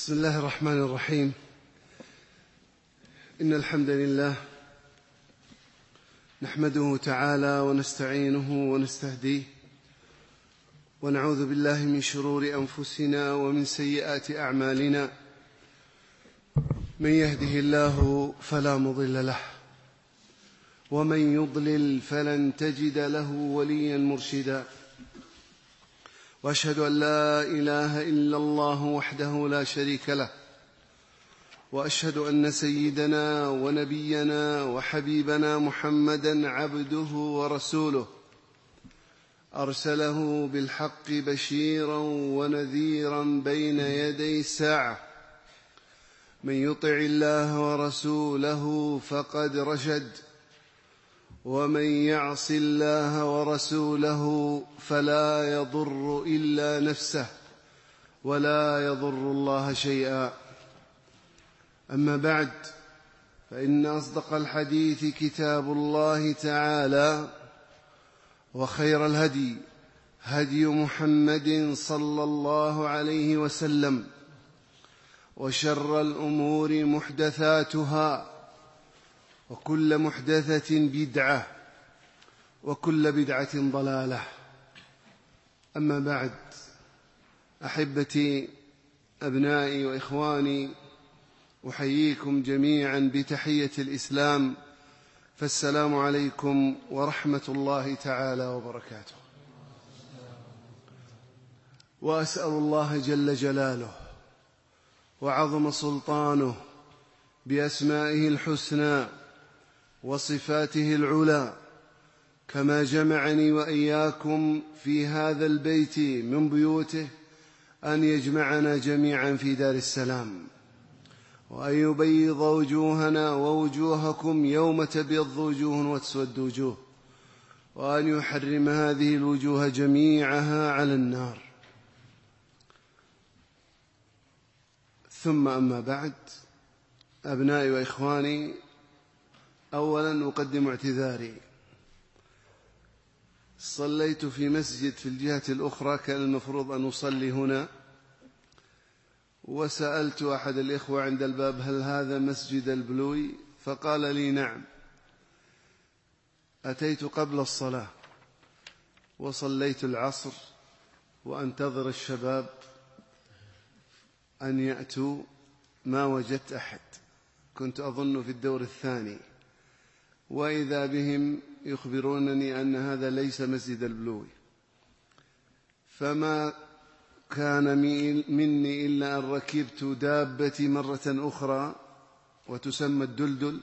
بسم الله الرحمن الرحيم. إن الحمد لله نحمده تعالى ونستعينه ونستهديه ونعوذ بالله من شرور أنفسنا ومن سيئات أعمالنا. من يهده الله فلا مضل له ومن يضلل فلن تجد له وليا مرشدا، وأشهد أن لا إله إلا الله وحده لا شريك له، وأشهد أن سيدنا ونبينا وحبيبنا محمدا عبده ورسوله، أرسله بالحق بشيرا ونذيرا بين يدي الساعة. من يطع الله ورسوله فقد رشد، ومن يعص الله ورسوله فلا يضر إلا نفسه ولا يضر الله شيئا. أما بعد، فإن أصدق الحديث كتاب الله تعالى، وخير الهدي هدي محمد صلى الله عليه وسلم، وشر الأمور محدثاتها، وكل محدثة بدعة، وكل بدعة ضلالة. أما بعد، أحبتي أبنائي وإخواني، أحييكم جميعا بتحية الإسلام، فالسلام عليكم ورحمة الله تعالى وبركاته. وأسأل الله جل جلاله وعظم سلطانه بأسمائه الحسنى وصفاته العلى، كما جمعني وإياكم في هذا البيت من بيوته، أن يجمعنا جميعا في دار السلام، وأن يبيض وجوهنا ووجوهكم يوم تبيض وجوه وتسود وجوه، وأن يحرم هذه الوجوه جميعها على النار. ثم أما بعد، أبنائي وإخواني، أولا أقدم اعتذاري. صليت في مسجد في الجهة الأخرى، كان المفروض أن أصلي هنا، وسألت أحد الإخوة عند الباب: هل هذا مسجد البلوي؟ فقال لي: نعم. أتيت قبل الصلاة وصليت العصر وأنتظر الشباب أن يأتوا، ما وجدت أحد. كنت أظن في الدور الثاني، وإذا بهم يخبرونني أن هذا ليس مسجد البلوي. فما كان مني إلا أن ركبت دابتي مرة أخرى، وتسمى الدلدل،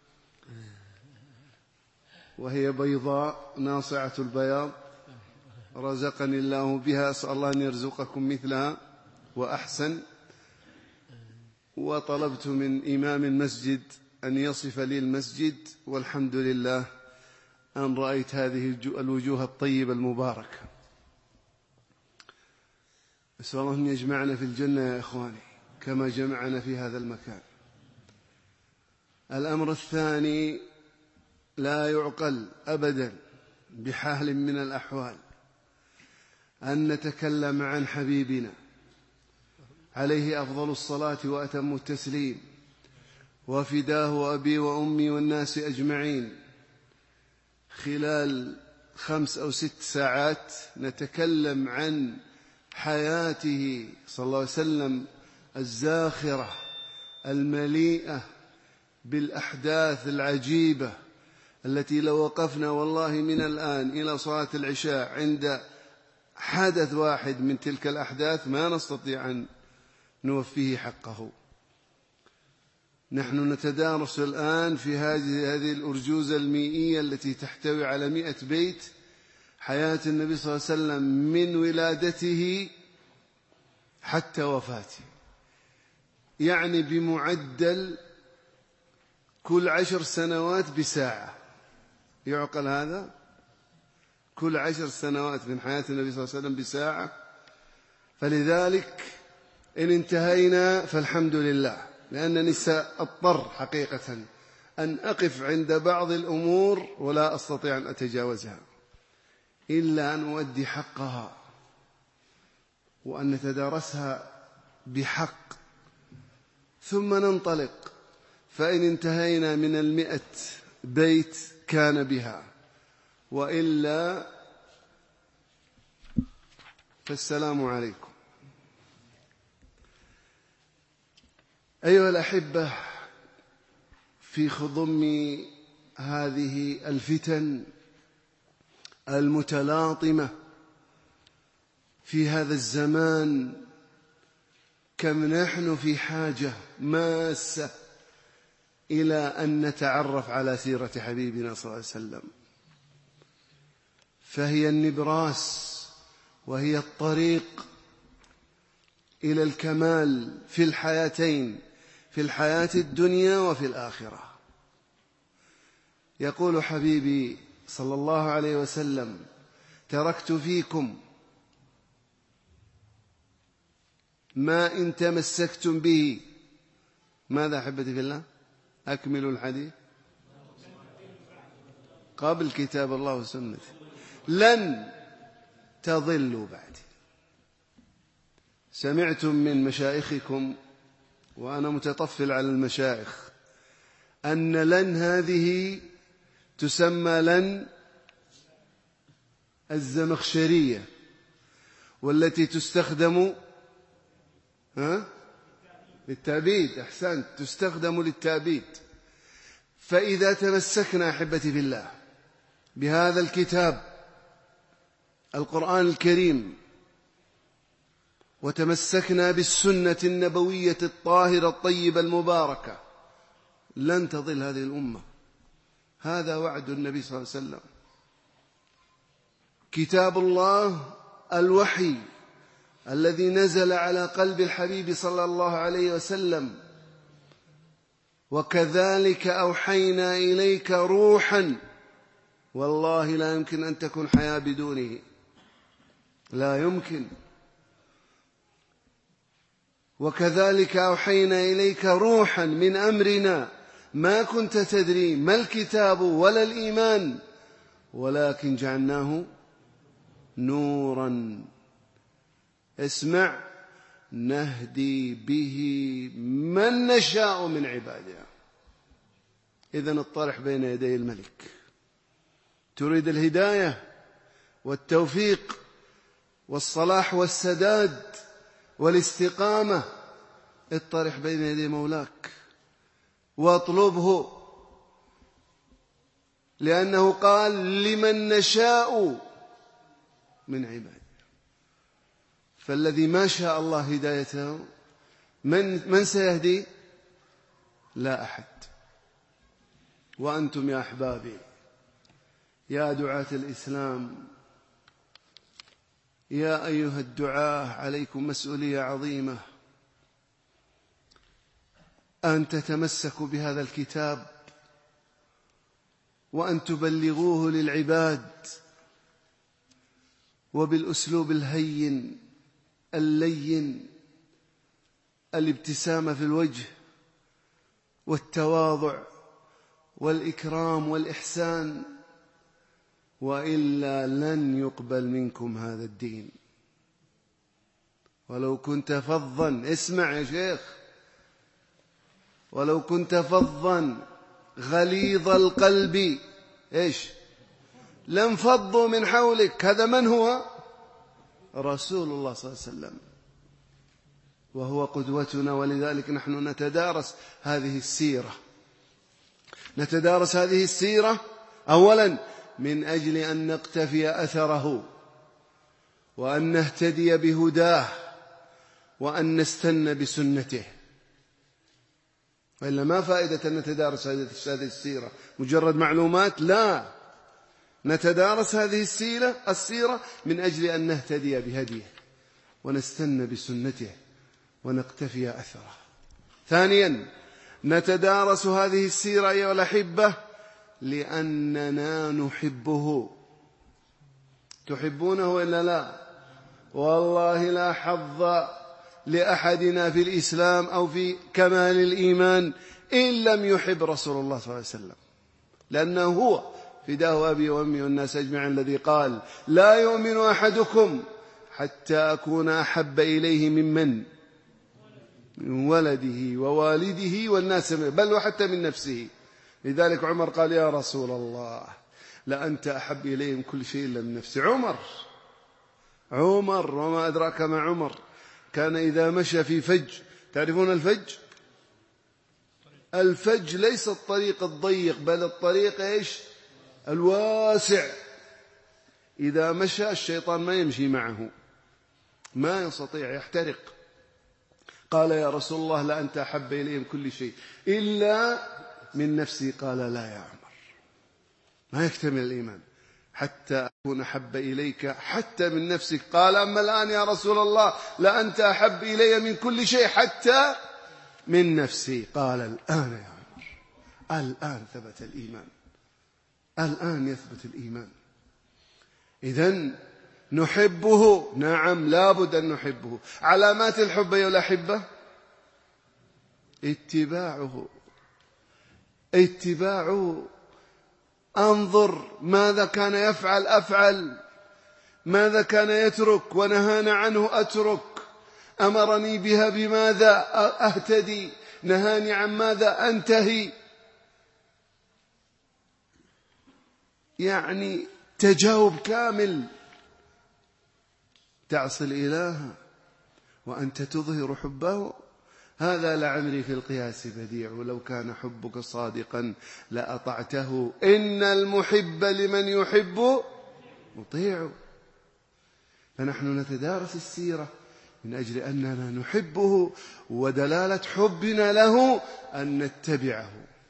وهي بيضاء ناصعة البياض، رزقني الله بها، أسأل الله أن يرزقكم مثلها وأحسن. وطلبت من إمام المسجد أن يصف لي المسجد، والحمد لله أن رأيت هذه الوجوه الطيبة المباركة. أسأل الله أن يجمعنا في الجنة يا إخواني كما جمعنا في هذا المكان. الأمر الثاني، لا يعقل أبدا بحال من الأحوال أن نتكلم عن حبيبنا عليه أفضل الصلاة وأتم التسليم، وفداه أبي وأمي والناس أجمعين، خلال 5 أو 6 ساعات نتكلم عن حياته صلى الله عليه وسلم الزاخرة المليئة بالأحداث العجيبة، التي لو وقفنا والله من الآن إلى صلاة العشاء عند حدث واحد من تلك الأحداث ما نستطيع أن نوفيه حقه. نحن نتدارس الآن في هذه الأرجوزة المئية التي تحتوي على 100 بيت، حياة النبي صلى الله عليه وسلم من ولادته حتى وفاته، يعني بمعدل كل 10 سنوات بساعة. يعقل هذا؟ كل 10 سنوات من حياة النبي صلى الله عليه وسلم بساعة. فلذلك إن انتهينا فالحمد لله، لأنني سأضطر حقيقة أن أقف عند بعض الأمور ولا أستطيع أن أتجاوزها إلا أن أؤدي حقها، وأن نتدارسها بحق ثم ننطلق، فإن انتهينا من 100 بيت كان بها، وإلا فالسلام عليكم. أيها الأحبة، في خضم هذه الفتن المتلاطمة في هذا الزمان، كم نحن في حاجة ماسة إلى أن نتعرف على سيرة حبيبنا صلى الله عليه وسلم، فهي النبراس وهي الطريق إلى الكمال في الحياتين، في الحياة الدنيا وفي الآخرة. يقول حبيبي صلى الله عليه وسلم: تركت فيكم ما إن تمسكتم به، ماذا أحبتي في الله؟ أكملوا الحديث قبل كتاب الله وسنته، لن تضلوا بعدي. سمعتم من مشايخكم، وأنا متطفل على المشايخ، أن لن هذه تسمى لن الزمخشرية، والتي تستخدم للتأبيد. أحسنت، تستخدم للتأبيد. فإذا تمسكنا أحبتي في الله بهذا الكتاب القرآن الكريم، وتمسكنا بالسنة النبوية الطاهرة الطيبة المباركة، لن تضل هذه الأمة. هذا وعد النبي صلى الله عليه وسلم. كتاب الله الوحي الذي نزل على قلب الحبيب صلى الله عليه وسلم: وكذلك أوحينا إليك روحا. والله لا يمكن أن تكون حياة بدونه، لا يمكن. وكذلك أوحينا إليك روحا من أمرنا ما كنت تدري ما الكتاب ولا الإيمان، ولكن جعلناه نورا. اسمع: نهدي به من نشاء من عبادنا. إذن الطرح بين يدي الملك. تريد الهداية والتوفيق والصلاح والسداد والاستقامة، اطرح بين يدي مولاك واطلبه، لأنه قال: لمن نشاء من عباده. فالذي ما شاء الله هدايته من سيهدي؟ لا أحد. وأنتم يا أحبابي، يا دعاة الإسلام، يا أيها الدعاة، عليكم مسؤولية عظيمة أن تتمسكوا بهذا الكتاب، وأن تبلغوه للعباد وبالأسلوب الهين اللين، الابتسامة في الوجه والتواضع والإكرام والإحسان، وإلا لن يقبل منكم هذا الدين. ولو كنت فظا، اسمع يا شيخ، ولو كنت فظا غليظ القلب إيش؟ لانفضوا من حولك. هذا من هو؟ رسول الله صلى الله عليه وسلم، وهو قدوتنا. ولذلك نحن نتدارس هذه السيرة، نتدارس هذه السيرة أولا من أجل أن نقتفي أثره، وأن نهتدي بهداه، وأن نستنى بسنته. وإلا ما فائدة أن نتدارس هذه السيرة مجرد معلومات؟ لا، نتدارس هذه السيرة من أجل أن نهتدي بهديه، ونستنى بسنته، ونقتفي أثره. ثانيا، نتدارس هذه السيرة أيها الأحبة لأننا نحبه. تحبونه إلا لا؟ والله لا حظ لأحدنا في الإسلام أو في كمال الإيمان إن لم يحب رسول الله صلى الله عليه وسلم، لأنه هو فداه أبي وأمي والناس أجمعين الذي قال: لا يؤمن أحدكم حتى أكون أحب إليه من ولده ووالده والناس بل وحتى من نفسه. لذلك عمر قال يا رسول الله لأنت أحب إلي من كل شيء إلا من نفسي. عمر وما أدراك ما عمر، كان إذا مشى في فج، تعرفون الفج؟ الفج ليس الطريق الضيق بل الطريق إيش؟ الواسع. إذا مشى الشيطان ما يمشي معه، ما يستطيع، يحترق. قال يا رسول الله لأنت أحب إلي من كل شيء إلا من نفسي. قال لا يا عمر، ما يكتمل الإيمان حتى أكون أحب إليك حتى من نفسك. قال أما الآن يا رسول الله لأنت أحب إلي من كل شيء حتى من نفسي. قال الآن يا عمر، الآن ثبت الإيمان، الآن يثبت الإيمان. إذن نحبه، نعم لابد أن نحبه. علامات الحب أيها الأحبة اتباعه. أنظر ماذا كان يفعل أفعل، ماذا كان يترك ونهانا عنه أترك، أمرني بها بماذا أهتدي، نهاني عن ماذا أنتهي. يعني تجاوب كامل. تعصي الإله وأنت تظهر حبه، هذا لعمري في القياس بديع، ولو كان حبك صادقا لأطعته، إن المحب لمن يحب مطيع. فنحن نتدارس السيرة من أجل أننا نحبه، ودلالة حبنا له أن نتبعه.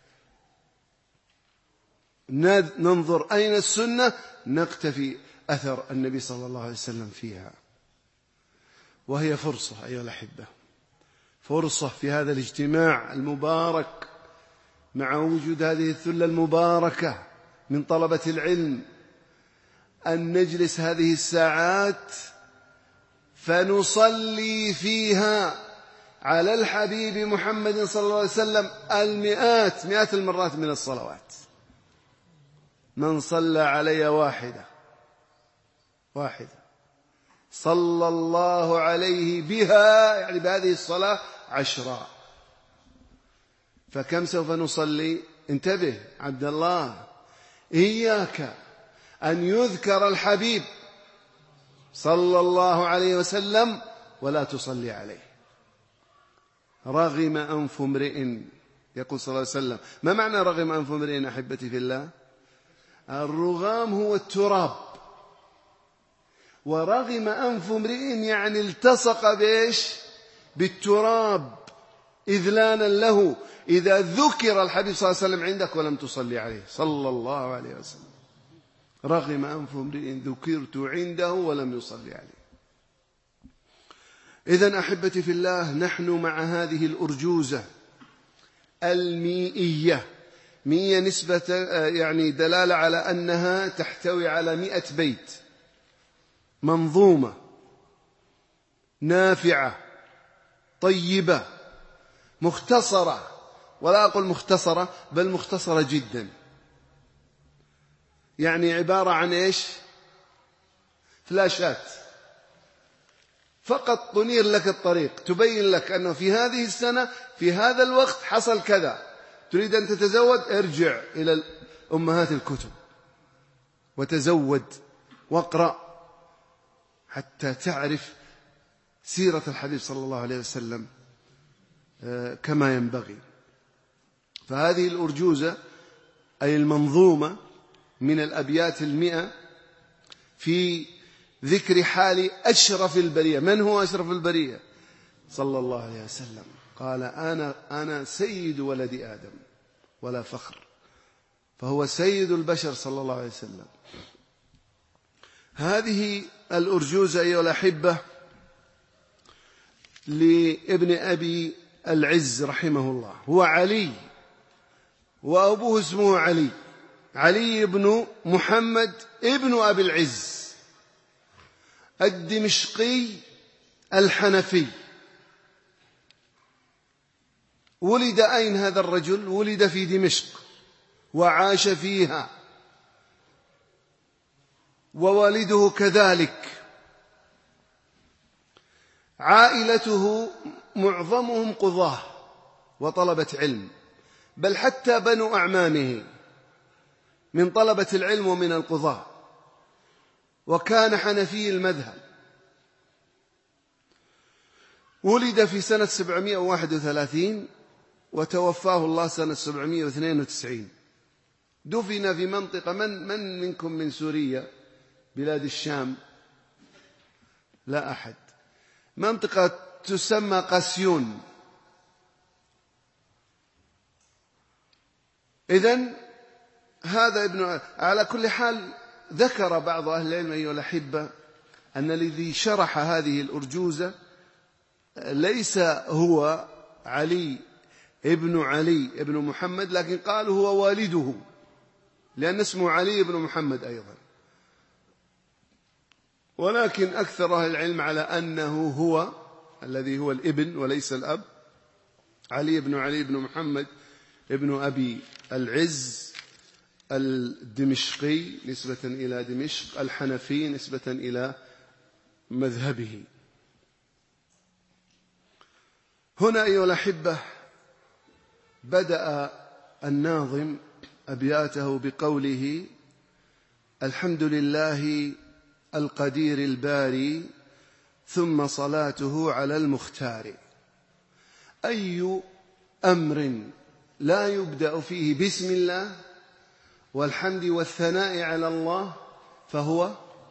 ننظر أين السنة، نقتفي أثر النبي صلى الله عليه وسلم فيها. وهي فرصة أيها الأحبة، فرصة في هذا الاجتماع المبارك مع وجود هذه الثلة المباركة من طلبة العلم، أن نجلس هذه الساعات فنصلي فيها على الحبيب محمد صلى الله عليه وسلم مئات المرات من الصلوات. من صلى علي واحدة صلى الله عليه بها، يعني بهذه الصلاة 10. فكم سوف نصلي؟ انتبه عبد الله، إياك أن يذكر الحبيب صلى الله عليه وسلم ولا تصلي عليه. رغم أنف امرئ، يقول صلى الله عليه وسلم. ما معنى رغم أنف امرئ أحبتي في الله؟ الرغام هو التراب، ورغم أنف امرئ يعني التصق بإيش؟ بالتراب إذلانا له. إذا ذكر الحبيب صلى الله عليه وسلم عندك ولم تصلي عليه صلى الله عليه وسلم، رغم أنف امرئ ذكرت عنده ولم يصلي عليه. إذن أحبتي في الله، نحن مع هذه الأرجوزة المئية، مئية نسبة يعني دلالة على أنها تحتوي على 100 بيت، منظومة نافعة طيبة مختصرة، ولا أقول مختصرة بل مختصرة جدا. يعني عبارة عن إيش؟ فلاشات فقط تنير لك الطريق، تبين لك أنه في هذه السنة في هذا الوقت حصل كذا. تريد أن تتزود، ارجع إلى أمهات الكتب وتزود واقرأ حتى تعرف سيرة الحبيب صلى الله عليه وسلم كما ينبغي. فهذه الأرجوزة أي المنظومة من الأبيات 100 في ذكر حال أشرف البرية. من هو أشرف البرية؟ صلى الله عليه وسلم. قال أنا سيد ولد آدم ولا فخر، فهو سيد البشر صلى الله عليه وسلم. هذه الأرجوزة أيها الأحبة لابن أبي العز رحمه الله، هو علي وأبوه اسمه علي بن محمد ابن أبي العز الدمشقي الحنفي. ولد أين هذا الرجل؟ ولد في دمشق وعاش فيها، ووالده كذلك. عائلته معظمهم قضاة وطلبة علم، بل حتى بنو أعمامه من طلبة العلم ومن القضاة، وكان حنفي المذهب. ولد في سنة 731 وتوفاه الله سنة 792. دفن في منطقة، من منكم من سوريا بلاد الشام؟ لا أحد. منطقة تسمى قاسيون. إذن هذا ابن، على كل حال ذكر بعض أهل العلم أيها الأحبة أن الذي شرح هذه الأرجوزة ليس هو علي ابن محمد، لكن قالوا هو والده، لأن اسمه علي بن محمد أيضا، ولكن أكثر أهل العلم على أنه هو الذي هو الابن وليس الأب، علي بن محمد ابن أبي العز الدمشقي نسبة إلى دمشق، الحنفي نسبة إلى مذهبه. هنا أيها الأحبة بدأ الناظم أبياته بقوله: الحمد لله القدير الباري ثم صلاته على المختار. أي أمر لا يبدأ فيه بسم الله والحمد والثناء على الله فهو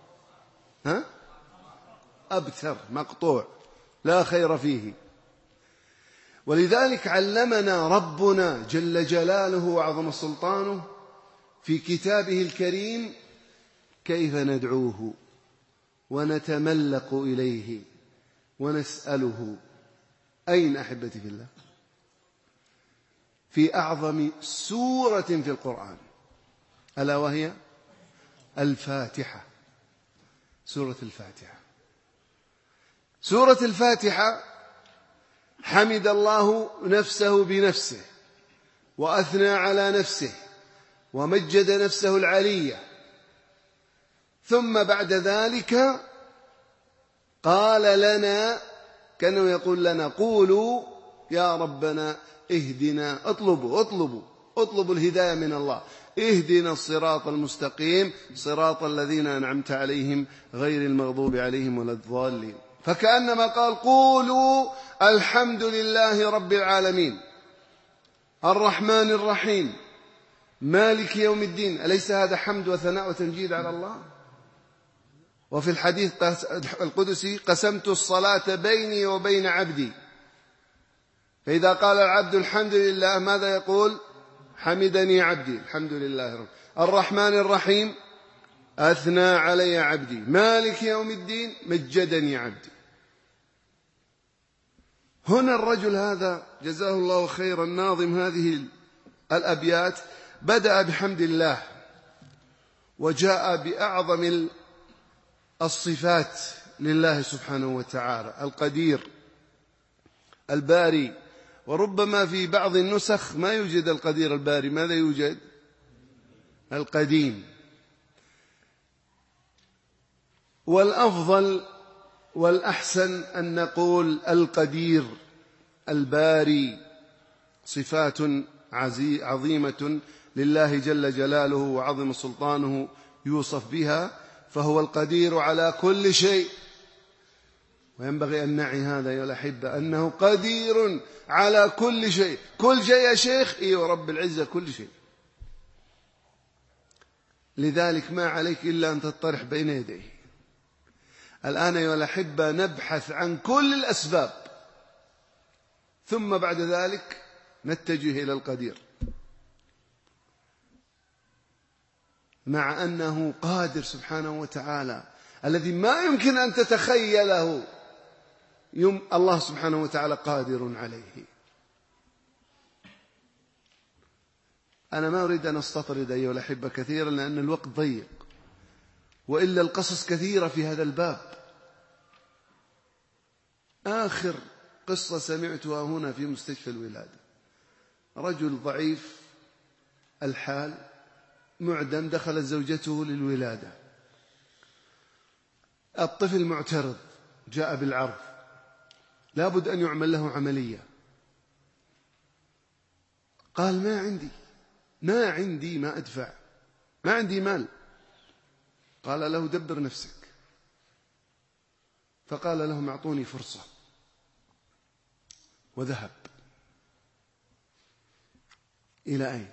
أبتر، مقطوع، لا خير فيه. ولذلك علمنا ربنا جل جلاله وعظم سلطانه في كتابه الكريم كيف ندعوه ونتملق إليه ونسأله. أين أحبتي في الله؟ في أعظم سورة في القرآن، ألا وهي الفاتحة. سورة الفاتحة. سورة الفاتحة حمد الله نفسه بنفسه وأثنى على نفسه ومجد نفسه العلية، ثم بعد ذلك قال لنا كأنه يقول لنا: قولوا يا ربنا اهدنا، اطلبوا الهداية من الله، اهدنا الصراط المستقيم صراط الذين أنعمت عليهم غير المغضوب عليهم ولا الضالين. فكأنما قال: قولوا الحمد لله رب العالمين الرحمن الرحيم مالك يوم الدين. أليس هذا حمد وثناء وتمجيد على الله؟ وفي الحديث القدسي: قسمت الصلاة بيني وبين عبدي. فإذا قال العبد الحمد لله ماذا يقول؟ حمدني عبدي، الحمد لله رب. الرحمن الرحيم: أثنى علي عبدي. مالك يوم الدين: مجدني عبدي. هنا الرجل هذا جزاه الله خيرا، ناظم هذه الأبيات، بدأ بحمد الله وجاء بأعظم الصفات لله سبحانه وتعالى: القدير الباري. وربما في بعض النسخ ما يوجد القدير الباري، ماذا يوجد؟ القديم. والأفضل والأحسن أن نقول القدير الباري. صفات عظيمة لله جل جلاله وعظم سلطانه يوصف بها، فهو القدير على كل شيء. وينبغي أن نعي هذا يا الأحبة، أنه قدير على كل شيء. كل شيء يا شيخ؟ إيه رب العزة كل شيء. لذلك ما عليك إلا أن تطرح بين يديه. الآن يا الأحبة نبحث عن كل الأسباب، ثم بعد ذلك نتجه إلى القدير، مع أنه قادر سبحانه وتعالى الذي ما يمكن أن تتخيله. الله سبحانه وتعالى قادر عليه. أنا ما أريد أن أستطرد أيها الأحبة كثيرا لأن الوقت ضيق، وإلا القصص كثيرة في هذا الباب. آخر قصة سمعتها هنا في مستشفى الولادة: رجل ضعيف الحال معدم، دخلت زوجته للولادة، الطفل معترض، جاء بالعرض، لابد أن يعمل له عملية. قال ما عندي ما أدفع، ما عندي مال. قال له دبر نفسك. فقال لهم اعطوني فرصة، وذهب. إلى أين؟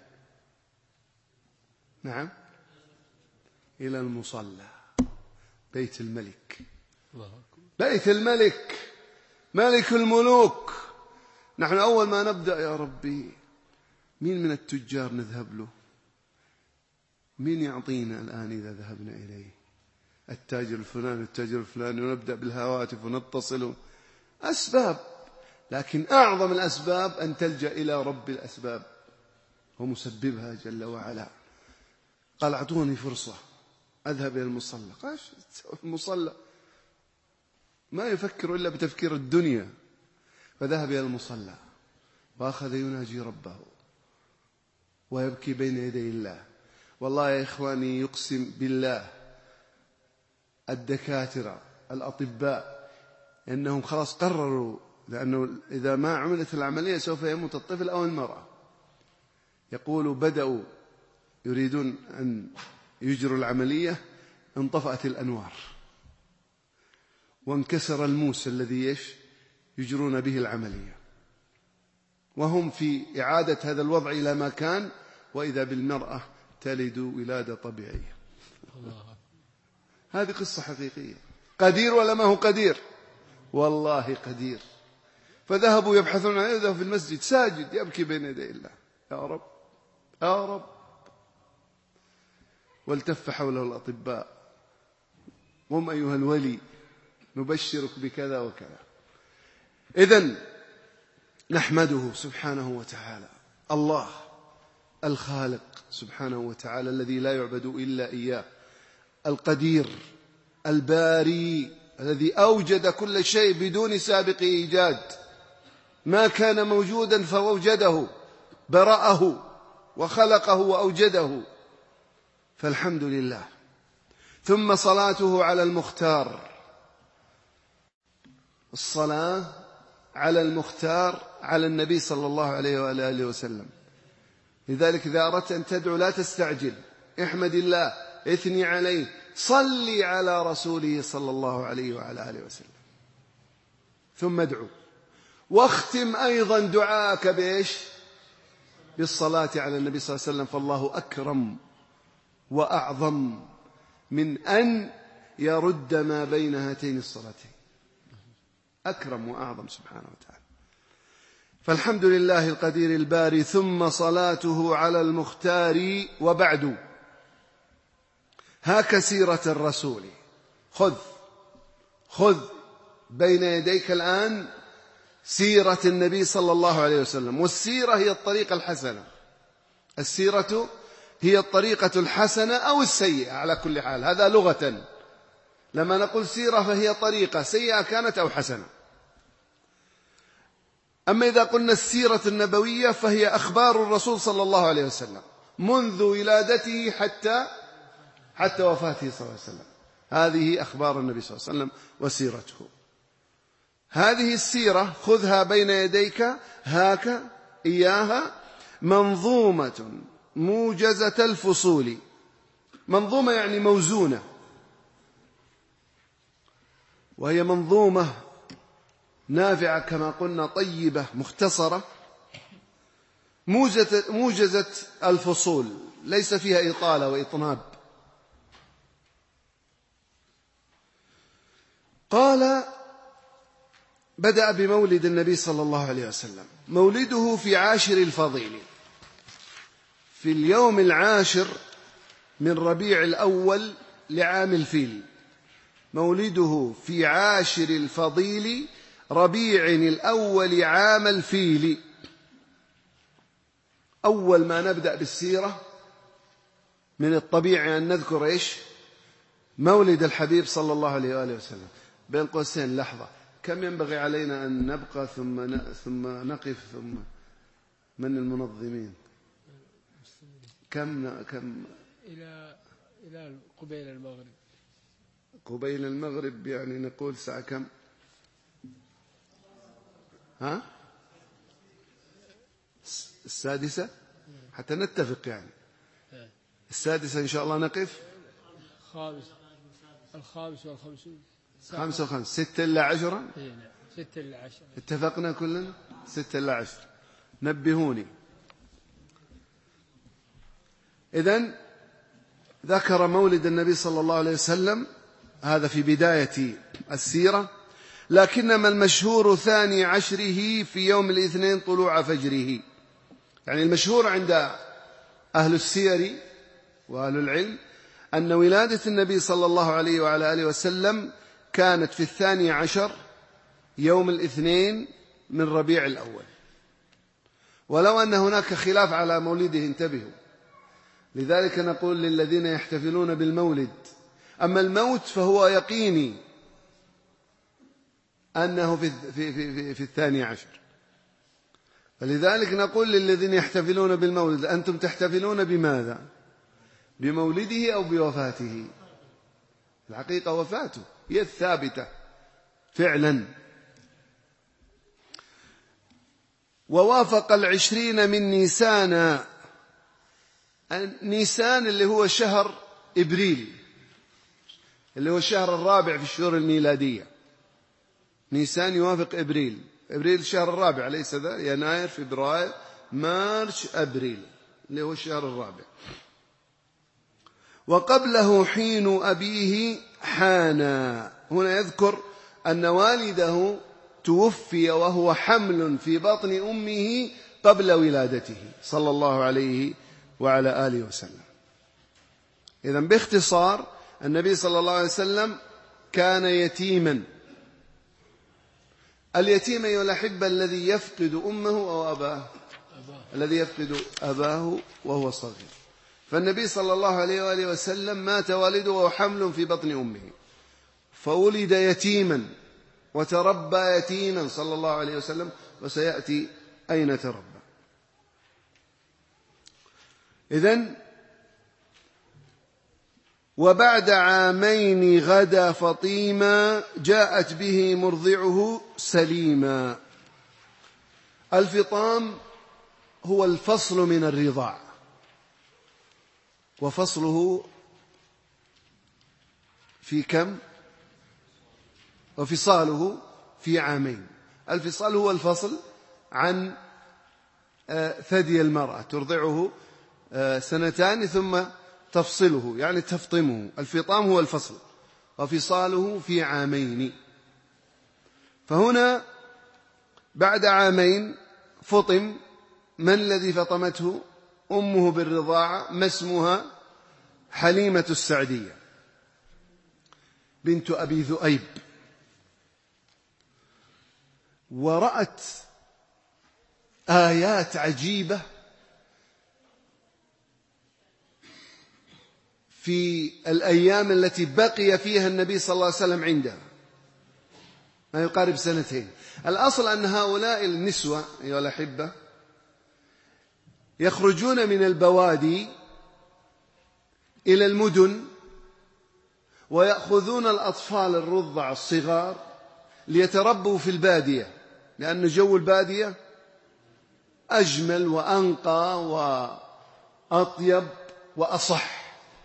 نعم، إلى المصلى، بيت الملك، بيت الملك، ملك الملوك. نحن أول ما نبدأ يا ربي مين من التجار نذهب له؟ مين يعطينا الآن إذا ذهبنا إليه؟ التاجر الفلاني والتاجر الفلاني، ونبدأ بالهواتف ونتصل. أسباب، لكن أعظم الأسباب أن تلجأ إلى رب الأسباب ومسببها جل وعلا. قال أعطوني فرصة أذهب إلى المصلى. قال المصلى ما يفكر إلا بتفكير الدنيا. فذهب إلى المصلى وأخذ يناجي ربه ويبكي بين يدي الله. والله يا إخواني يقسم بالله الدكاترة الأطباء أنهم خلاص قرروا، لأنه إذا ما عملت العملية سوف يموت الطفل أو المرأة. يقولوا بدأوا يريدون أن يجروا العملية، انطفأت الأنوار وانكسر الموس الذي يجرون به العملية، وهم في إعادة هذا الوضع إلى ما كان، وإذا بالمرأة تلد ولادة طبيعية. هذه قصة حقيقية. قدير ولا ما هو قدير؟ والله قدير. فذهبوا يبحثون عن يده في المسجد ساجد يبكي بين يدي الله، يا رب يا رب. والتف حوله الأطباء، هم أيها الولي نبشرك بكذا وكذا. إذن نحمده سبحانه وتعالى، الله الخالق سبحانه وتعالى الذي لا يعبد إلا إياه، القدير الباري الذي أوجد كل شيء بدون سابق إيجاد. ما كان موجودا فوجده، برأه وخلقه وأوجده، فالحمد لله. ثم صلاته على المختار، الصلاة على المختار، على النبي صلى الله عليه وآله وسلم. لذلك إذا أردت أن تدعو لا تستعجل، احمد الله، اثني عليه، صلي على رسوله صلى الله عليه وعلى آله وسلم، ثم ادعو. واختم أيضا دعاءك بإيش؟ بالصلاة على النبي صلى الله عليه وسلم. فالله أكرم وأعظم من أن يرد ما بين هاتين الصلاتين، أكرم وأعظم سبحانه وتعالى. فالحمد لله القدير الباري، ثم صلاته على المختار. وبعد، هاك سيرة الرسول. خذ بين يديك الآن سيرة النبي صلى الله عليه وسلم. والسيرة هي الطريقة الحسنة، السيرة هي الطريقة الحسنة أو السيئة على كل حال، هذا لغة. لما نقول سيرة فهي طريقة سيئة كانت أو حسنة. أما إذا قلنا السيرة النبوية فهي أخبار الرسول صلى الله عليه وسلم منذ ولادته حتى وفاته صلى الله عليه وسلم. هذه أخبار النبي صلى الله عليه وسلم وسيرته. هذه السيرة خذها بين يديك، هاك إياها، منظومة موجزة الفصول. منظومة يعني موزونة، وهي منظومة نافعة كما قلنا، طيبة مختصرة، موجزة الفصول، ليس فيها إطالة وإطناب. قال بدأ بمولد النبي صلى الله عليه وسلم. مولده في عاشر الفضيل، في اليوم العاشر من ربيع الأول لعام الفيل. مولده في عاشر الفضيل ربيع الأول عام الفيل. أول ما نبدأ بالسيرة من الطبيعي أن نذكر إيش؟ مولد الحبيب صلى الله عليه وآله وسلم. بين قوسين لحظة، كم ينبغي علينا أن نبقى ثم نقف؟ ثم من المنظمين؟ كم إلى قبيل المغرب. قبيل المغرب يعني نقول ساعة كم؟ ها؟ السادسة حتى نتفق يعني. السادسة إن شاء الله نقف. الخامس والخمسون. 5 و5 6 إلا 10. 6 إلا 10. اتفقنا كلنا 6 إلا 10. نبهوني. إذن ذكر مولد النبي صلى الله عليه وسلم، هذا في بداية السيرة، لكنما المشهور 12 في يوم الاثنين طلوع فجره. يعني المشهور عند أهل السير وأهل العلم أن ولادة النبي صلى الله عليه وعلى آله وسلم كانت في 12 يوم الاثنين من ربيع الأول، ولو أن هناك خلاف على مولده انتبهوا. لذلك نقول للذين يحتفلون بالمولد، أما الموت فهو يقيني أنه في 12. فلذلك نقول للذين يحتفلون بالمولد: أنتم تحتفلون بماذا؟ بمولده أو بوفاته؟ الحقيقة وفاته هي الثابتة فعلا. ووافق 20 من نيسان. نيسان اللي هو شهر إبريل، اللي هو الشهر الرابع في الشهور الميلادية. نيسان يوافق إبريل. إبريل الشهر الرابع ليس ذا؟ يناير فبراير مارس أبريل اللي هو الشهر الرابع. وقبله حين أبيه حانا. هنا يذكر أن والده توفي وهو حمل في بطن أمه قبل ولادته صلى الله عليه وعلى آله وسلم. إذن باختصار النبي صلى الله عليه وسلم كان يتيما. اليتيم أيها الأحبة الذي يفقد أمه أو أباه، الذي يفقد أباه وهو صغير. فالنبي صلى الله عليه وآله وسلم مات والده وهو حمل في بطن أمه، فولد يتيما وتربى يتيما صلى الله عليه وسلم، وسيأتي أين تربى. إذن وبعد عامين غدا فطيما جاءت به مرضعه سليما. الفطام هو الفصل من الرضاع، وفصله في كم؟ وفصاله في عامين. الفصال هو الفصل عن ثدي المرأة، ترضعه 2 ثم تفصله، يعني تفطمه. الفطام هو الفصل، وفصاله في عامين. فهنا بعد عامين فطم. من الذي فطمته؟ أمه بالرضاعة. ما اسمها؟ حليمة السعدية بنت أبي ذؤيب. ورأت آيات عجيبة في الأيام التي بقي فيها النبي صلى الله عليه وسلم عندها، ما يقارب 2. الأصل أن هؤلاء النسوة أيها الأحبة يخرجون من البوادي إلى المدن ويأخذون الأطفال الرضع الصغار ليتربوا في البادية، لأن جو البادية أجمل وأنقى وأطيب وأصح.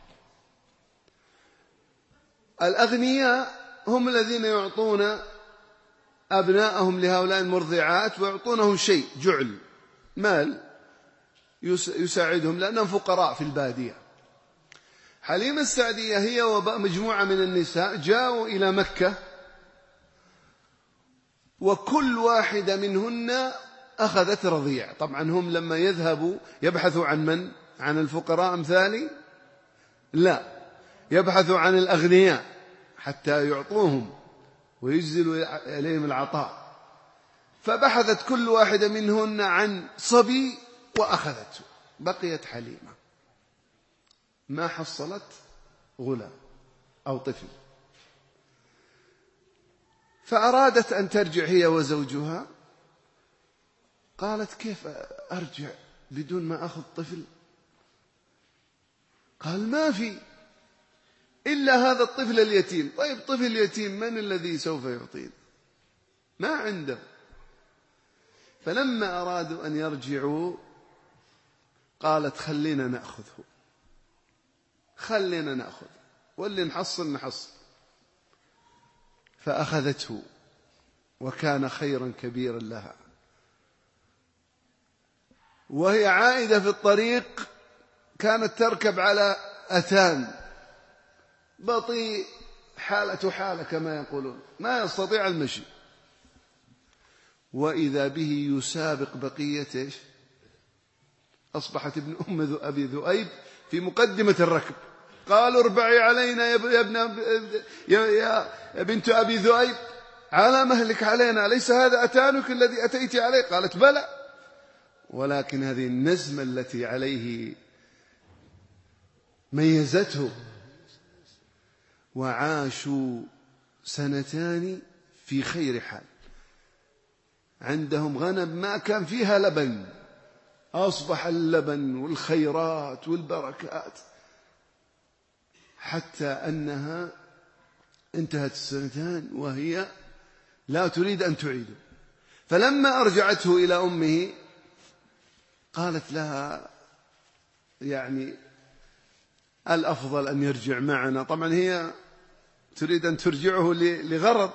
الأغنياء هم الذين يعطون أبناءهم لهؤلاء المرضعات ويعطونهم شيء، جعل مال يساعدهم، لأنهم فقراء في البادية. حليمة السعدية هي ومجموعة من النساء جاءوا إلى مكة، وكل واحدة منهن أخذت رضيع. طبعا هم لما يذهبوا يبحثوا عن من؟ عن الفقراء أمثالي؟ لا، يبحثوا عن الأغنياء حتى يعطوهم ويجزلوا إليهم العطاء. فبحثت كل واحدة منهن عن صبي وأخذته. بقيت حليمة ما حصلت غلام أو طفل، فأرادت أن ترجع هي وزوجها. قالت: كيف أرجع بدون ما أخذ طفل؟ قال: ما في إلا هذا الطفل اليتيم. طيب طفل يتيم من الذي سوف يعطيه؟ ما عنده. فلما أرادوا أن يرجعوا قالت خلينا نأخذه، خلينا نأخذ، واللي نحصل. فأخذته، وكان خيرا كبيرا لها. وهي عائدة في الطريق كانت تركب على أتان بطيء، حالة كما يقولون، ما يستطيع المشي، وإذا به يسابق بقية أصبحت ابن أم أبي ذؤيب في مقدمة الركب. قالوا اربعي علينا يا بنت أبي ذؤيب، على مهلك علينا، ليس هذا أتانك الذي أتيت عليه؟ قالت بلى، ولكن هذه النزمة التي عليه ميزته. وعاشوا 2 في خير حال، عندهم غنم ما كان فيها لبن، أصبح اللبن والخيرات والبركات، حتى أنها انتهت 2 وهي لا تريد أن تعيده. فلما أرجعته إلى أمه قالت لها يعني الأفضل أن يرجع معنا. طبعا هي تريد أن ترجعه لغرض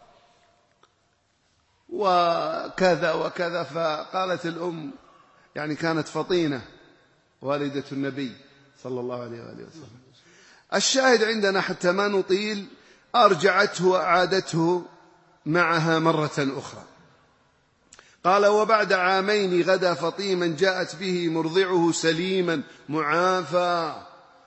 وكذا وكذا. فقالت الأم، يعني كانت فطينة والدة النبي صلى الله عليه وآله وسلم. الشاهد عندنا حتى ما نطيل، أرجعته وأعادته معها مرة أخرى. قال وبعد 2 عام غدا فطيما جاءت به مرضعه سليما معافى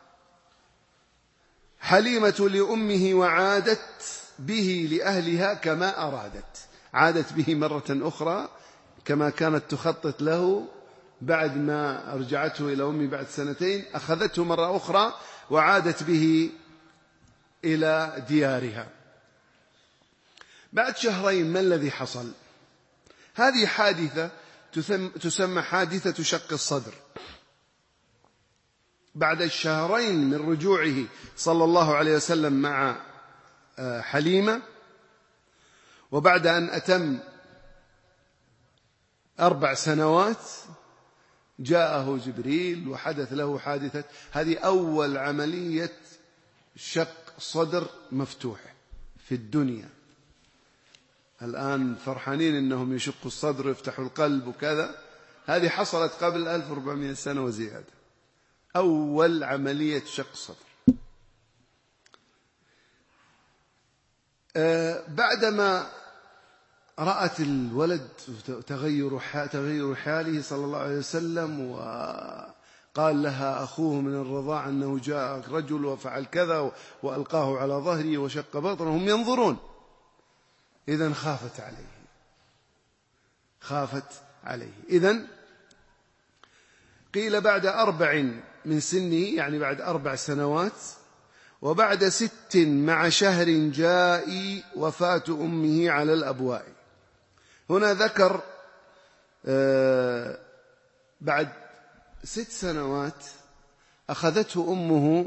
حليمة لأمه، وعادت به لأهلها كما أرادت. عادت به مرة أخرى كما كانت تخطط له. بعد ما أرجعته إلى أمه بعد 2 أخذته مرة أخرى وعادت به إلى ديارها. بعد 2 شهر ما الذي حصل؟ هذه حادثة تسمى حادثة شق الصدر. بعد 2 شهر من رجوعه صلى الله عليه وسلم مع حليمة، وبعد أن أتم 4 سنوات جاءه جبريل وحدث له حادثة. هذه أول عملية شق صدر مفتوح في الدنيا. الآن فرحانين أنهم يشقوا الصدر ويفتحوا القلب وكذا، هذه حصلت قبل 1400 سنة وزيادة، أول عملية شق صدر. بعدما رأت الولد تغير حاله صلى الله عليه وسلم، وقال لها أخوه من الرضاع أنه جاء رجل وفعل كذا وألقاه على ظهري وشق بطنه، هم ينظرون. إذن خافت عليه. إذن قيل بعد 4 من سنه، يعني بعد 4 سنوات، وبعد 6 مع شهر جاء وفاة أمه على الأبواء. هنا ذكر بعد 6 سنوات أخذته أمه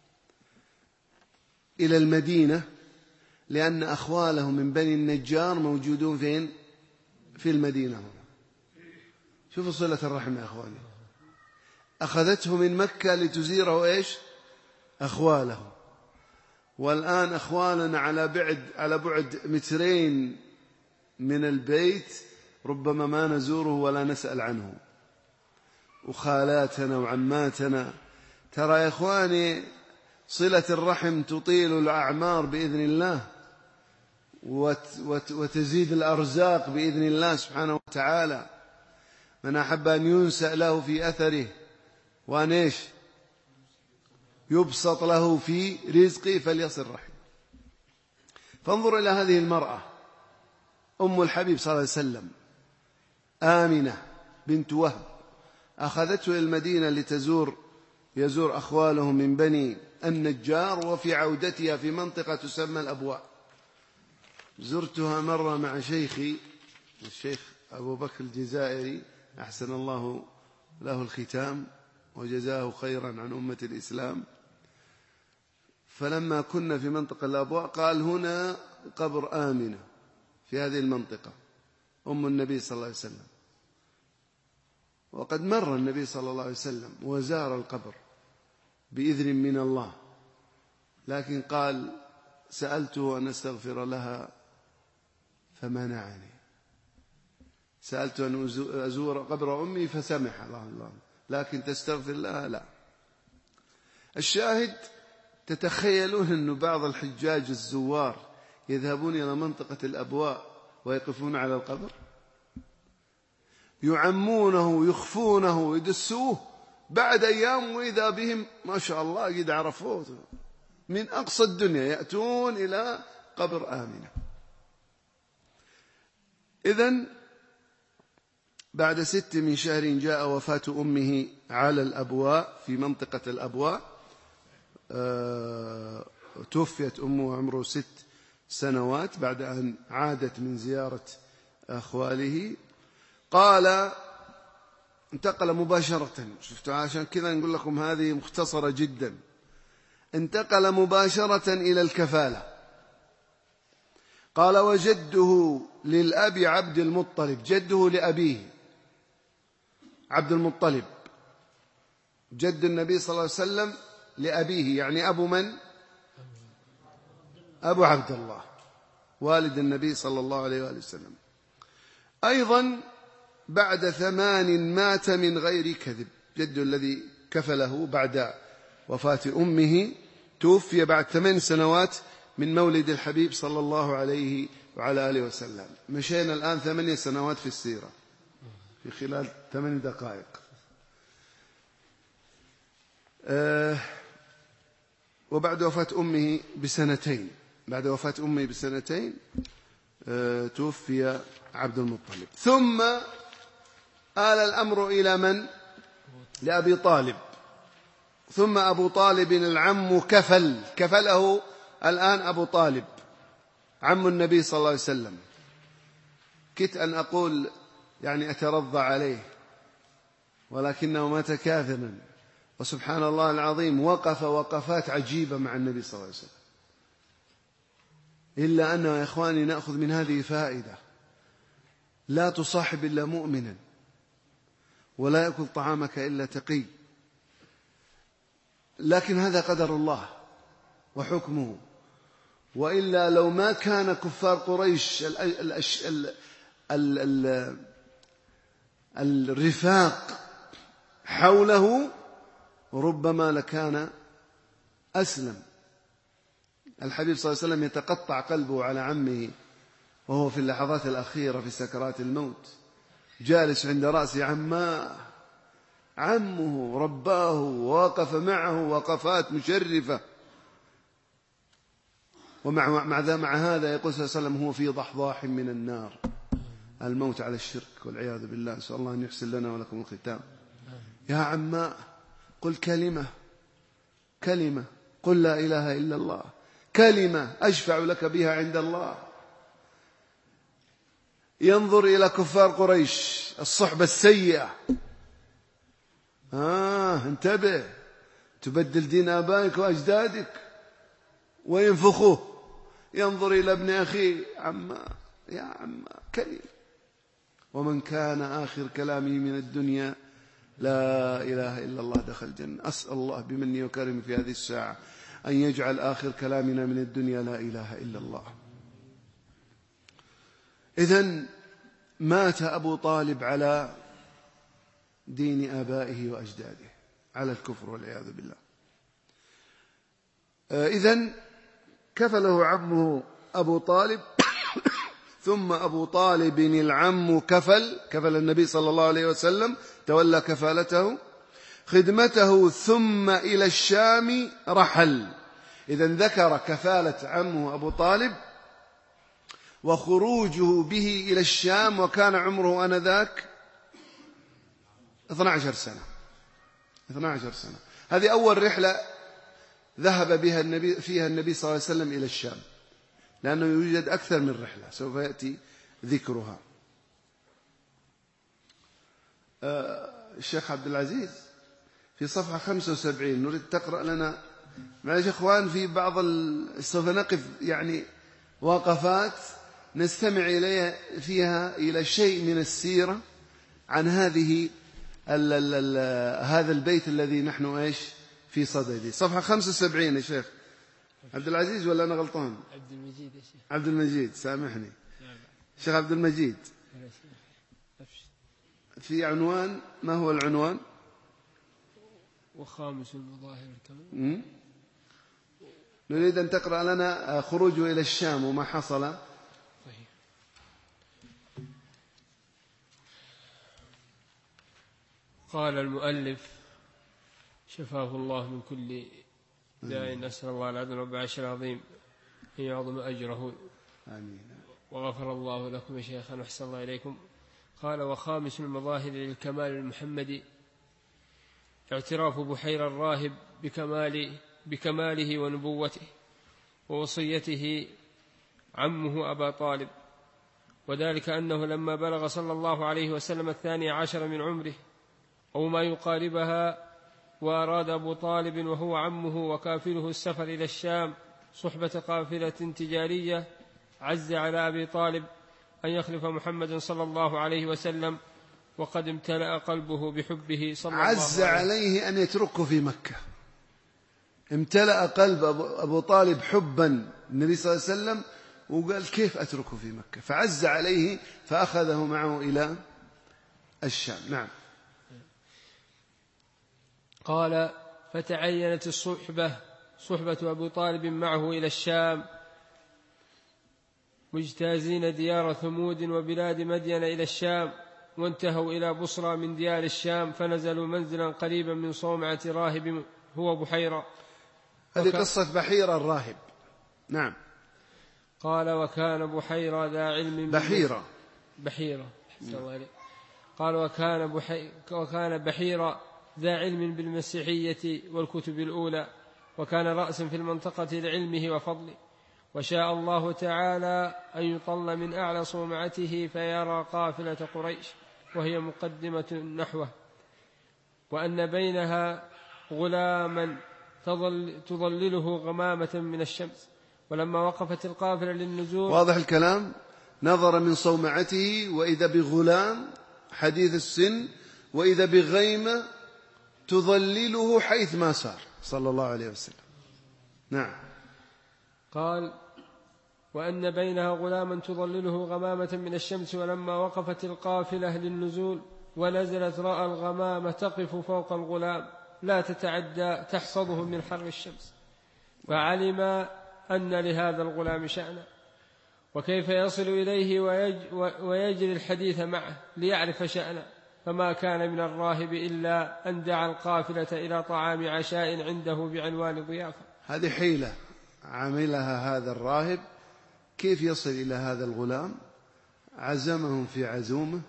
إلى المدينة، لأن أخواله من بني النجار موجودون فين؟ في المدينة هنا. شوفوا صلة الرحم يا أخواني. أخذته من مكة لتزيره إيش؟ أخواله. والآن أخوالنا على بعد 2 متر من البيت، ربما ما نزوره ولا نسأل عنه. وخالاتنا وعماتنا، ترى يا إخواني صلة الرحم تطيل الأعمار بإذن الله، وتزيد الأرزاق بإذن الله سبحانه وتعالى. من أحب أن ينسأ له في أثره وأن إيش يبسط له في رزقه فليصل رحمه. فانظر إلى هذه المرأة أم الحبيب صلى الله عليه وسلم، آمنة بنت وهب، أخذته إلى المدينة يزور أخواله من بني النجار، وفي عودتها في منطقة تسمى الأبواء. زرتها مرة مع شيخي الشيخ أبو بكر الجزائري، أحسن الله له الختام وجزاه خيرا عن أمة الإسلام. فلما كنا في منطقة الأبواء قال هنا قبر آمنة في هذه المنطقة، أم النبي صلى الله عليه وسلم. وقد مر النبي صلى الله عليه وسلم وزار القبر بإذن من الله، لكن قال: سألته أن أستغفر لها فمنعني، سألت أن أزور قبر أمي فسمح الله، لكن تستغفر لها لا. الشاهد، تتخيلون أن بعض الحجاج الزوار يذهبون إلى منطقة الأبواء ويقفون على القبر، يعمونه يخفونه ويدسوه، بعد أيام وإذا بهم ما شاء الله قد عرفوه من أقصى الدنيا يأتون إلى قبر آمنة. إذن بعد 6 شهر جاء وفاة أمه على الأبواء في منطقة الأبواء. توفيت أمه وعمره 6 سنوات بعد أن عادت من زيارة أخواله. قال: انتقل مباشرة، شفتوا عشان كذا نقول لكم هذه مختصرة جدا، انتقل مباشرة إلى الكفالة. قال: وجده للأب عبد المطلب، جده لأبيه عبد المطلب، جد النبي صلى الله عليه وسلم لأبيه، يعني أبو من؟ أبو عبد الله والد النبي صلى الله عليه وآله وسلم. أيضا بعد 8 مات من غير كذب، جده الذي كفله بعد وفاة أمه توفي بعد 8 سنوات من مولد الحبيب صلى الله عليه وعلى آله وسلم. مشينا الآن 8 سنوات في السيرة في خلال 8 دقائق. وبعد وفاة أمه بسنتين توفي عبد المطلب. ثم آل الأمر إلى من؟ لأبي طالب. ثم أبو طالب العم كفله الآن أبو طالب عم النبي صلى الله عليه وسلم. كدت أن أقول يعني أترضى عليه، ولكنه مات كافرا، وسبحان الله العظيم وقف وقفات عجيبة مع النبي صلى الله عليه وسلم. إلا أنه يا إخواني نأخذ من هذه فائدة: لا تصاحب إلا مؤمنا، ولا يأكل طعامك إلا تقي. لكن هذا قدر الله وحكمه، وإلا لو ما كان كفار قريش الرفاق حوله ربما لكان أسلم. الحبيب صلى الله عليه وسلم يتقطع قلبه على عمه وهو في اللحظات الأخيرة في سكرات الموت، جالس عند رأس عمه رباه ووقف معه وقفات مشرفة، ومع هذا يقول صلى الله عليه وسلم: هو في ضحضاح من النار، الموت على الشرك والعياذ بالله. نسأل الله أن يحسن لنا ولكم الختام. يا عماء، قل كلمة، قل لا إله إلا الله، كلمة أشفع لك بها عند الله. ينظر إلى كفار قريش الصحبة السيئة، انتبه، تبدل دين آبائك وأجدادك وينفخوه. ينظر إلى ابن أخيه: يا عم كلمة. ومن كان آخر كلامه من الدنيا لا إله إلا الله دخل الجنة. أسأل الله بمني وكرمه في هذه الساعة أن يجعل آخر كلامنا من الدنيا لا إله إلا الله. إذن مات أبو طالب على دين آبائه وأجداده، على الكفر والعياذ بالله. إذن كفله عمه أبو طالب ثم أبو طالب العم كفل النبي صلى الله عليه وسلم، تولى كفالته خدمته، ثم إلى الشام رحل. إذن ذكر كفالة عمه أبو طالب وخروجه به إلى الشام، وكان عمره آنذاك 12 سنة. هذه أول رحلة ذهب فيها النبي صلى الله عليه وسلم إلى الشام، لأنه يوجد أكثر من رحلة سوف يأتي ذكرها. الشيخ عبد العزيز في صفحة 75 نريد تقرأ لنا معلش إخوان في بعض سوف نقف يعني وقفات نستمع إليها فيها إلى شيء من السيرة عن هذه هذا البيت الذي نحن إيش في صدده. صفحة 75 يا شيخ عبد العزيز ولا أنا غلطان؟ عبد المجيد يا شيخ. عبد المجيد، سامحني شيخ عبد المجيد. في عنوان، ما هو العنوان؟ وخامس المظاهر الكمال. نريد أن تقرأ لنا خروجه إلى الشام وما حصل. طيب. قال المؤلف شفاه الله من كل داء، نسأل الله العظيم رب العرش العظيم أن يعظم أجره. آمين. وغفر الله لكم يا شيخنا وأحسن الله إليكم. قال وخامس المظاهر للكمال المحمدي اعتراف بحير الراهب بكماله ونبوته ووصيته عمه أبا طالب، وذلك أنه لما بلغ صلى الله عليه وسلم 12 من عمره أو ما يقاربها، وأراد أبو طالب وهو عمه وكافله السفر إلى الشام صحبة قافلة تجارية، عز على أبي طالب أن يخلف محمد صلى الله عليه وسلم، وقد امتلأ قلبه بحبه صلى الله عليه وسلم. عز عليه أن يتركه في مكة. امتلأ قلب أبو طالب حبا النبي صلى الله عليه وسلم، وقال كيف أتركه في مكة، فعز عليه فأخذه معه إلى الشام. نعم. قال فتعينت صحبة أبو طالب معه إلى الشام، مجتازين ديار ثمود وبلاد مدين إلى الشام، وانتهوا إلى بصرى من ديار الشام، فنزلوا منزلا قريبا من صومعة راهب هو بحيرة. هذه قصة بحيرة الراهب. نعم. قال وكان بحيرة ذا علم بحيرة. قال وكان بحيرة ذا علم بالمسيحية والكتب الأولى، وكان رأسا في المنطقة لعلمه وفضله، وشاء الله تعالى أن يطل من أعلى صومعته فيرى قافلة قريش وهي مقدمة نحوه، وأن بينها غلاما تظلله غمامة من الشمس، ولما وقفت القافلة للنزول. واضح الكلام. نظر من صومعته وإذا بغلام حديث السن، وإذا بغيمة تظلله حيث ما سار صلى الله عليه وسلم. نعم. قال وأن بينها غلاما تظلله غمامة من الشمس، ولما وقفت القافلة للنزول ونزلت رأى الغمامة تقف فوق الغلام لا تتعدى تحفظه من حر الشمس، فعلم أن لهذا الغلام شأنا، وكيف يصل إليه ويجري الحديث معه ليعرف شأنه، فما كان من الراهب إلا أن دعا القافلة إلى طعام عشاء عنده بعنوان ضيافة. هذه حيلة عملها هذا الراهب، كيف يصل إلى هذا الغلام. عزمهم في عزومه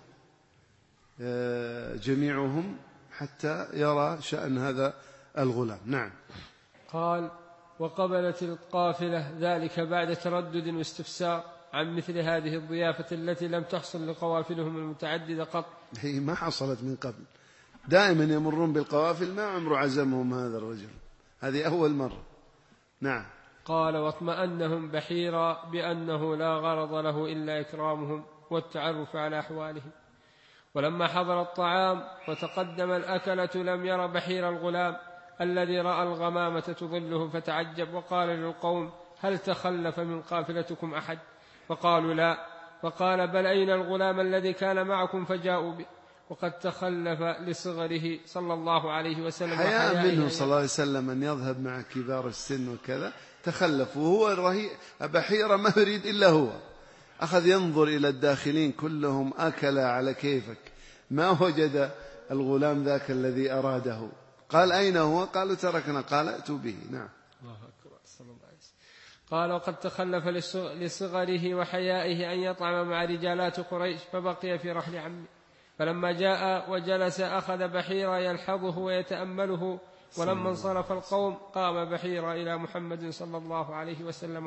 جميعهم حتى يرى شأن هذا الغلام. نعم. قال وقبلت القافلة ذلك بعد تردد واستفسار عن مثل هذه الضيافة التي لم تحصل لقوافلهم المتعددة قط. هي ما حصلت من قبل، دائما يمرون بالقوافل ما عمره عزمهم هذا الرجل، هذه أول مرة. نعم. قال واطمأنهم بحيرا بأنه لا غرض له إلا إكرامهم والتعرف على أحوالهم، ولما حضر الطعام وتقدم الأكلة لم ير بحير الغلام الذي رأى الغمامة تظله، فتعجب وقال للقوم هل تخلف من قافلتكم أحد؟ فقالوا لا. فقال بل أين الغلام الذي كان معكم؟ فجاءوا به وقد تخلف لصغره صلى الله عليه وسلم. حياء منه صلى الله عليه وسلم أن يذهب مع كبار السن وكذا، تخلف وهو بحيرة ما يريد إلا هو. أخذ ينظر إلى الداخلين كلهم أكل على كيفك، ما وجد الغلام ذاك الذي أراده. قال أين هو؟ قالوا تركنا. قال أتوا به. نعم. الله أكبر صلى الله عليه وسلم. قال وقد تخلف لصغره وحيائه أن يطعم مع رجالات قريش، فبقي في رحل عمه، فلما جاء وجلس أخذ بحيرا يلحظه ويتأمله، ولما انصرف القوم قام بحيرا إلى محمد صلى الله عليه وسلم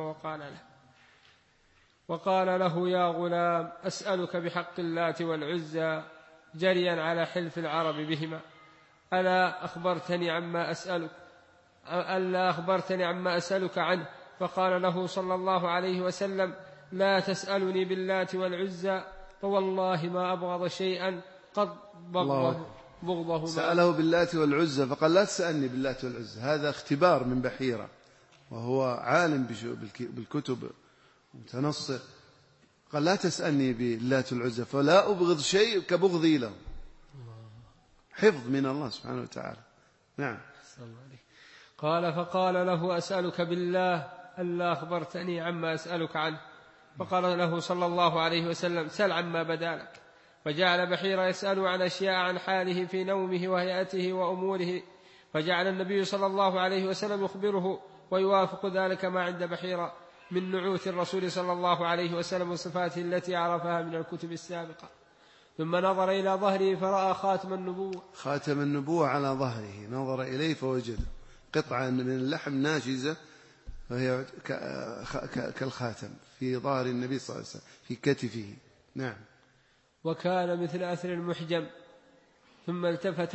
وقال له يا غلام أسألك بحق اللات والعزى جريا على حلف العرب بهما، ألا أخبرتني عما أسألك عنه؟ فقال له صلى الله عليه وسلم لا تسألني باللات والعزى، فوالله ما أبغض شيئا قد بغضهما. سأله باللات والعزى فقال لا تسألني باللات والعزى، هذا اختبار من بحيرة وهو عالم بالكتب متنصر. قال لا تسألني باللات والعزى فلا أبغض شيء كبغضي له. حفظ من الله سبحانه وتعالى. نعم. قال فقال له أسألك بالله ألا أخبرتني عما أسألك عنه. فقال له صلى الله عليه وسلم سل عما بدا لك. فجعل بحيرة يسأل عن أشياء عن حاله في نومه وهيئته وأموره، فجعل النبي صلى الله عليه وسلم يخبره ويوافق ذلك ما عند بحيرة من نعوت الرسول صلى الله عليه وسلم وصفاته التي عرفها من الكتب السابقة. ثم نظر إلى ظهره فرأى خاتم النبوة على ظهره، نظر إليه فوجد قطعة من اللحم ناشزة وهي كالخاتم في ظهر النبي صلى الله عليه وسلم في كتفه. نعم. وكان مثل أثر المحجم. ثم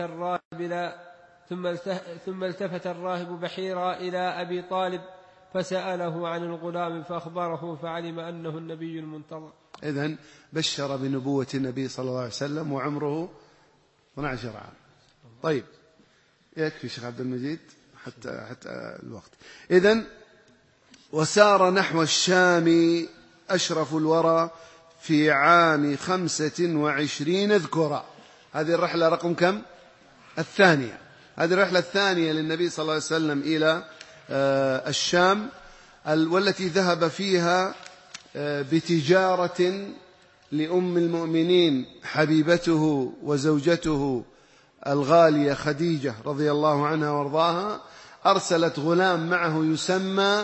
التفت الراهب بحيرة إلى أبي طالب فسأله عن الغلام فأخبره فعلم أنه النبي المنتظر. إذن بشر بنبوة النبي صلى الله عليه وسلم وعمره 12 عام. طيب يكفي شيخ عبد المجيد حتى الوقت. إذن وسار نحو الشام أشرف الورى في عام 25 ذكرى. هذه الرحلة رقم كم؟ الثانية. هذه الرحلة الثانية للنبي صلى الله عليه وسلم إلى الشام، والتي ذهب فيها بتجارة لأم المؤمنين حبيبته وزوجته الغالية خديجة رضي الله عنها وارضاها. أرسلت غلام معه يسمى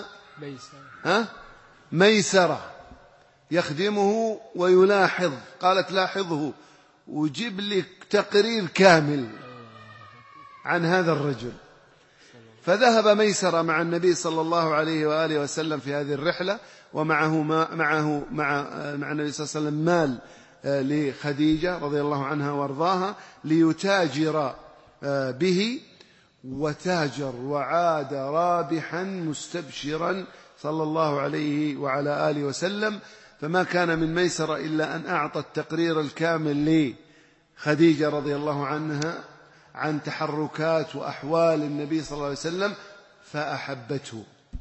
ميسرة يخدمه ويلاحظ. قالت لاحظه وجيب لك تقرير كامل عن هذا الرجل. فذهب ميسرة مع النبي صلى الله عليه وآله وسلم في هذه الرحلة، ومعه مع النبي صلى الله عليه وسلم مال لخديجة رضي الله عنها وارضاها ليتاجر به، وتاجر وعاد رابحا مستبشرا صلى الله عليه وعلى آله وسلم. فما كان من ميسرة إلا أن أعطى التقرير الكامل لخديجة رضي الله عنها عن تحركات وأحوال النبي صلى الله عليه وسلم، فأحبته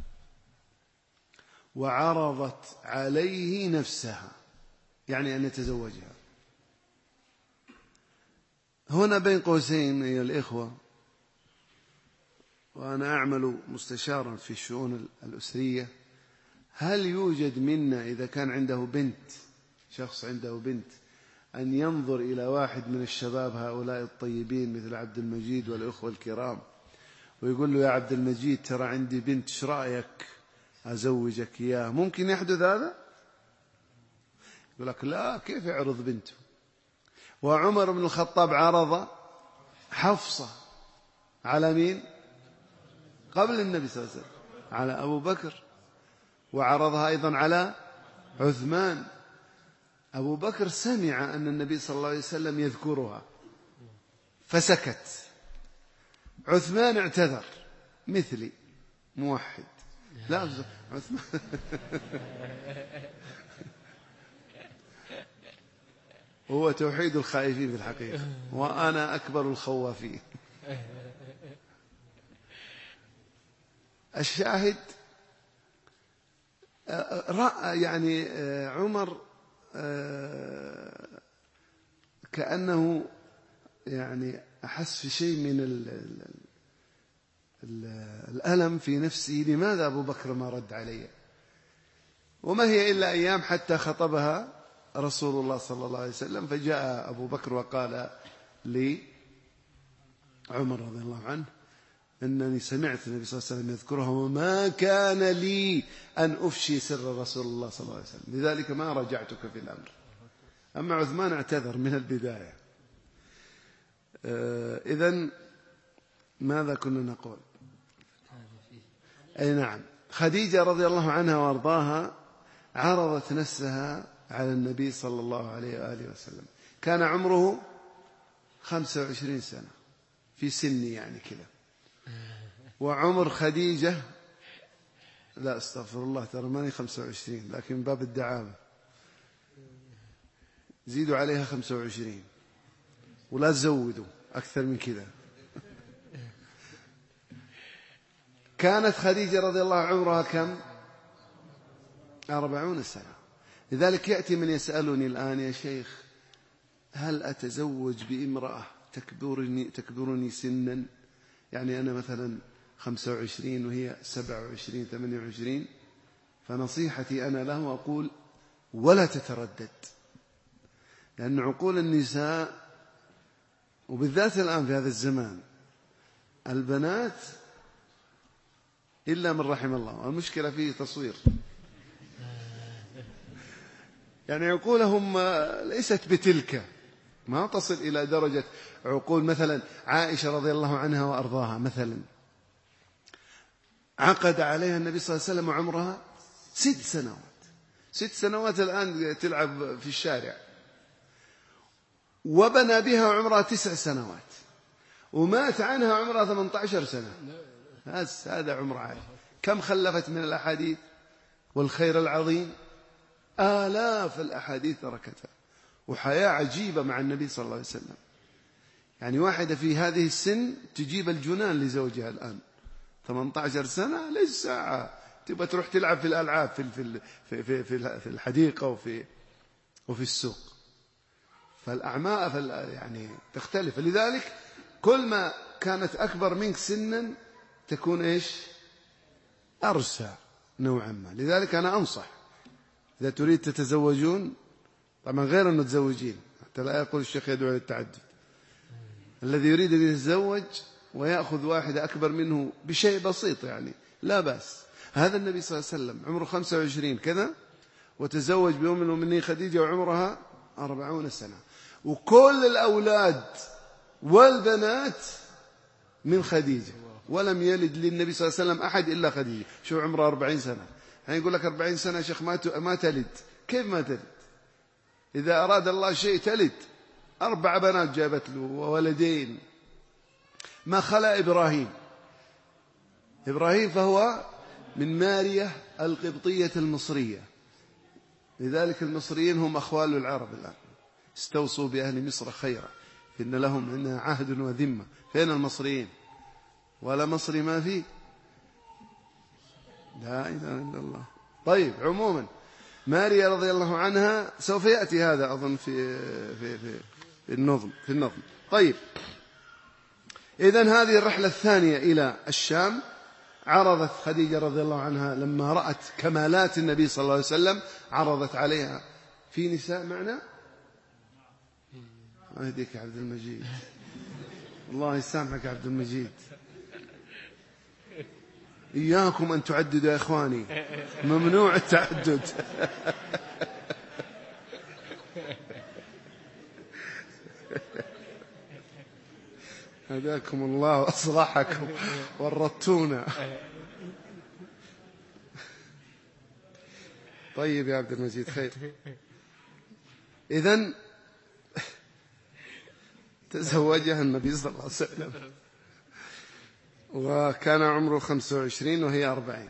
وعرضت عليه نفسها، يعني أن يتزوجها. هنا بين قوسين أيها الإخوة، وأنا أعمل مستشارا في الشؤون الأسرية، هل يوجد منا إذا كان عنده بنت، شخص عنده بنت، أن ينظر إلى واحد من الشباب هؤلاء الطيبين مثل عبد المجيد والأخوة الكرام ويقول له يا عبد المجيد ترى عندي بنت، ايش رأيك أزوجك إياه؟ ممكن يحدث هذا؟ يقول لك لا، كيف يعرض بنته؟ وعمر بن الخطاب عرض حفصة على مين؟ قبل النبي صلى الله عليه وسلم على أبو بكر، وعرضها أيضا على عثمان. أبو بكر سمع أن النبي صلى الله عليه وسلم يذكرها فسكت. عثمان اعتذر مثلي موحد، لا عثمان هو توحيد الخائفين في الحقيقة، وأنا أكبر الخوافين. الشاهد رأى يعني عمر كأنه يعني أحس في شيء من الألم في نفسه، لماذا أبو بكر ما رد علي؟ وما هي إلا أيام حتى خطبها رسول الله صلى الله عليه وسلم، فجاء أبو بكر وقال لي عمر رضي الله عنه أنني سمعت النبي صلى الله عليه وسلم يذكرها وما كان لي أن أفشي سر رسول الله صلى الله عليه وسلم، لذلك ما رجعتك في الأمر. أما عثمان اعتذر من البداية. إذن ماذا كنا نقول؟ أي نعم، خديجة رضي الله عنها وارضاها عرضت نفسها على النبي صلى الله عليه وآله وسلم. كان عمره 25 سنة في سني يعني كذا، وعمر خديجة لا استغفر الله ترى ماني 25، لكن باب الدعامة زيدوا عليها 25 ولا تزودوا أكثر من كذا. كانت خديجة رضي الله عمرها كم؟ 40 سنة. لذلك يأتي من يسألني الآن: يا شيخ، هل أتزوج بامرأة تكبرني سنا؟ يعني أنا مثلا 25 وهي 27 28. فنصيحتي أنا له أقول: ولا تتردد، لأن عقول النساء وبالذات الآن في هذا الزمان البنات إلا من رحم الله، المشكلة فيه تصوير، يعني عقولهم ليست بتلك، ما تصل إلى درجة عقول مثلا عائشة رضي الله عنها وأرضاها. مثلا عقد عليها النبي صلى الله عليه وسلم وعمرها 6 سنوات. 6 سنوات الآن تلعب في الشارع. وبنى بها وعمرها 9 سنوات، ومات عنها عمرها 18 سنة. هذا عمر عائشة. كم خلفت من الأحاديث والخير العظيم؟ آلاف الأحاديث تركتها، وحياة عجيبة مع النبي صلى الله عليه وسلم. يعني واحدة في هذه السن تجيب الجنان لزوجها الآن. 18 سنة ليس ساعة، تبغى تروح تلعب في الألعاب في الحديقة وفي السوق. فالأعماء يعني تختلف. لذلك كل ما كانت أكبر منك سنا تكون إيش؟ أرسى نوعا ما. لذلك أنا أنصح إذا تريد تتزوجون، طبعا غير أنه تزوجين، حتى لا يقول الشيخ يدعو للتعدد. الذي يريد أن يتزوج ويأخذ واحدة أكبر منه بشيء بسيط يعني لا بأس. هذا النبي صلى الله عليه وسلم عمره 25 كذا، وتزوج بأم المؤمنين خديجة وعمرها 40 سنة، وكل الأولاد والبنات من خديجة، ولم يلد للنبي صلى الله عليه وسلم أحد إلا خديجة. شو عمره 40 سنة. يعني يقول لك 40 سنة يا شيخ ما تلد. كيف ما تلد؟ إذا أراد الله شيء تلد. 4 بنات جابت له وولدين، ما خلا إبراهيم فهو من مارية القبطية المصرية. لذلك المصريين هم أخوال العرب الآن. استوصوا بأهل مصر خيرا، إن لهم عندنا عهد وذمة. فين المصريين؟ ولا مصري ما فيه. لا إله إلا الله. طيب، عموما ماريا رضي الله عنها سوف يأتي هذا أظن في النظم. طيب، إذن هذه الرحلة الثانية إلى الشام عرضت خديجة رضي الله عنها لما رأت كمالات النبي صلى الله عليه وسلم، عرضت عليها في نساء معنا. أهديك يا عبد المجيد، الله يسامحك يا عبد المجيد. إياكم أن تعددوا يا إخواني، ممنوع التعدد. هداكم الله وأصلحكم ورطونا. طيب يا عبد المجيد، خير. إذن تزوجها النبي صلى الله عليه وسلم وكان عمره 25 وهي 40.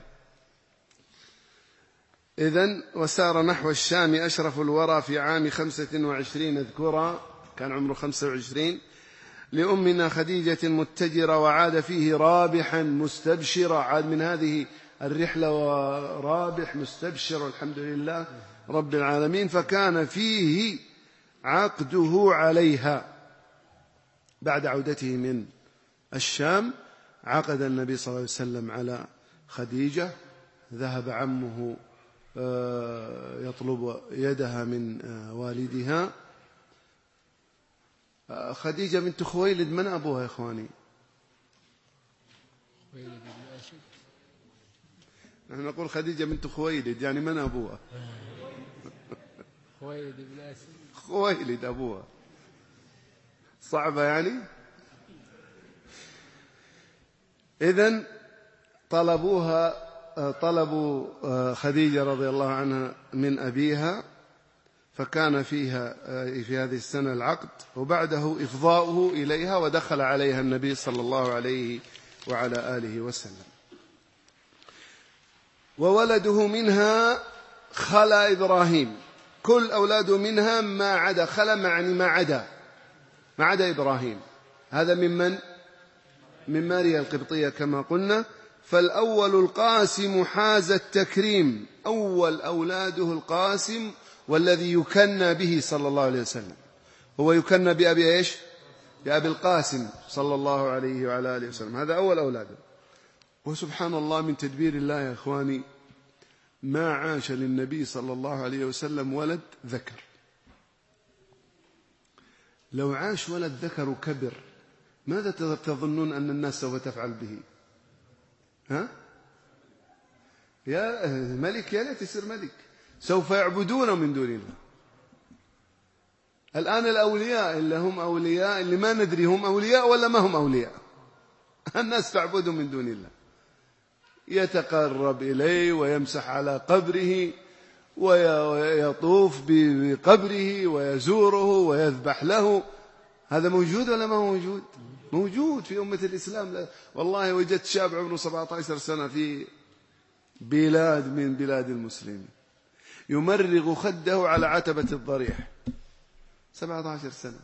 إذن وسار نحو الشام أشرف الورى في عام 25 اذكرا، كان عمره 25، لأمنا خديجة متجرة، وعاد فيه رابحا مستبشرا. عاد من هذه الرحلة ورابح مستبشر الحمد لله رب العالمين. فكان فيه عقده عليها. بعد عودته من الشام عقد النبي صلى الله عليه وسلم على خديجة. ذهب عمه يطلب يدها من والدها. خديجة بنت خويلد من أبوها يا إخواني؟ نحن نقول خديجة بنت خويلد، يعني من أبوها؟ خويلد بن أسد. خويلد أبوها، صعبة يعني. إذن طلبوا خديجة رضي الله عنها من أبيها، فكان فيها في هذه السنة العقد، وبعده إفضاؤه إليها، ودخل عليها النبي صلى الله عليه وعلى آله وسلم. وولده منها خلا إبراهيم، كل أولاده منها ما عدا، خلا يعني ما عدا إبراهيم. هذا ممن؟ من ماريا القبطية كما قلنا. فالأول القاسم حاز التكريم، أول أولاده القاسم، والذي يكنى به صلى الله عليه وسلم. هو يكنى بأبي إيش؟ بأبي القاسم صلى الله عليه وعلى آله وسلم. هذا أول أولاده. وسبحان الله من تدبير الله يا إخواني، ما عاش للنبي صلى الله عليه وسلم ولد ذكر. لو عاش ولد ذكر وكبر، ماذا تظنون أن الناس سوف تفعل به؟ ها؟ يا ملك، يا ليت يصير ملك. سوف يعبدون من دون الله. الآن الأولياء اللي هم أولياء، اللي ما ندري هم أولياء ولا ما هم أولياء، الناس تعبد من دون الله، يتقرب إليه ويمسح على قبره ويطوف بقبره ويزوره ويذبح له. هذا موجود ولا ما هو موجود؟ موجود في أمة الإسلام. والله وجدت شاب عمره 17 سنة في بلاد من بلاد المسلمين يمرغ خده على عتبة الضريح. 17 سنة،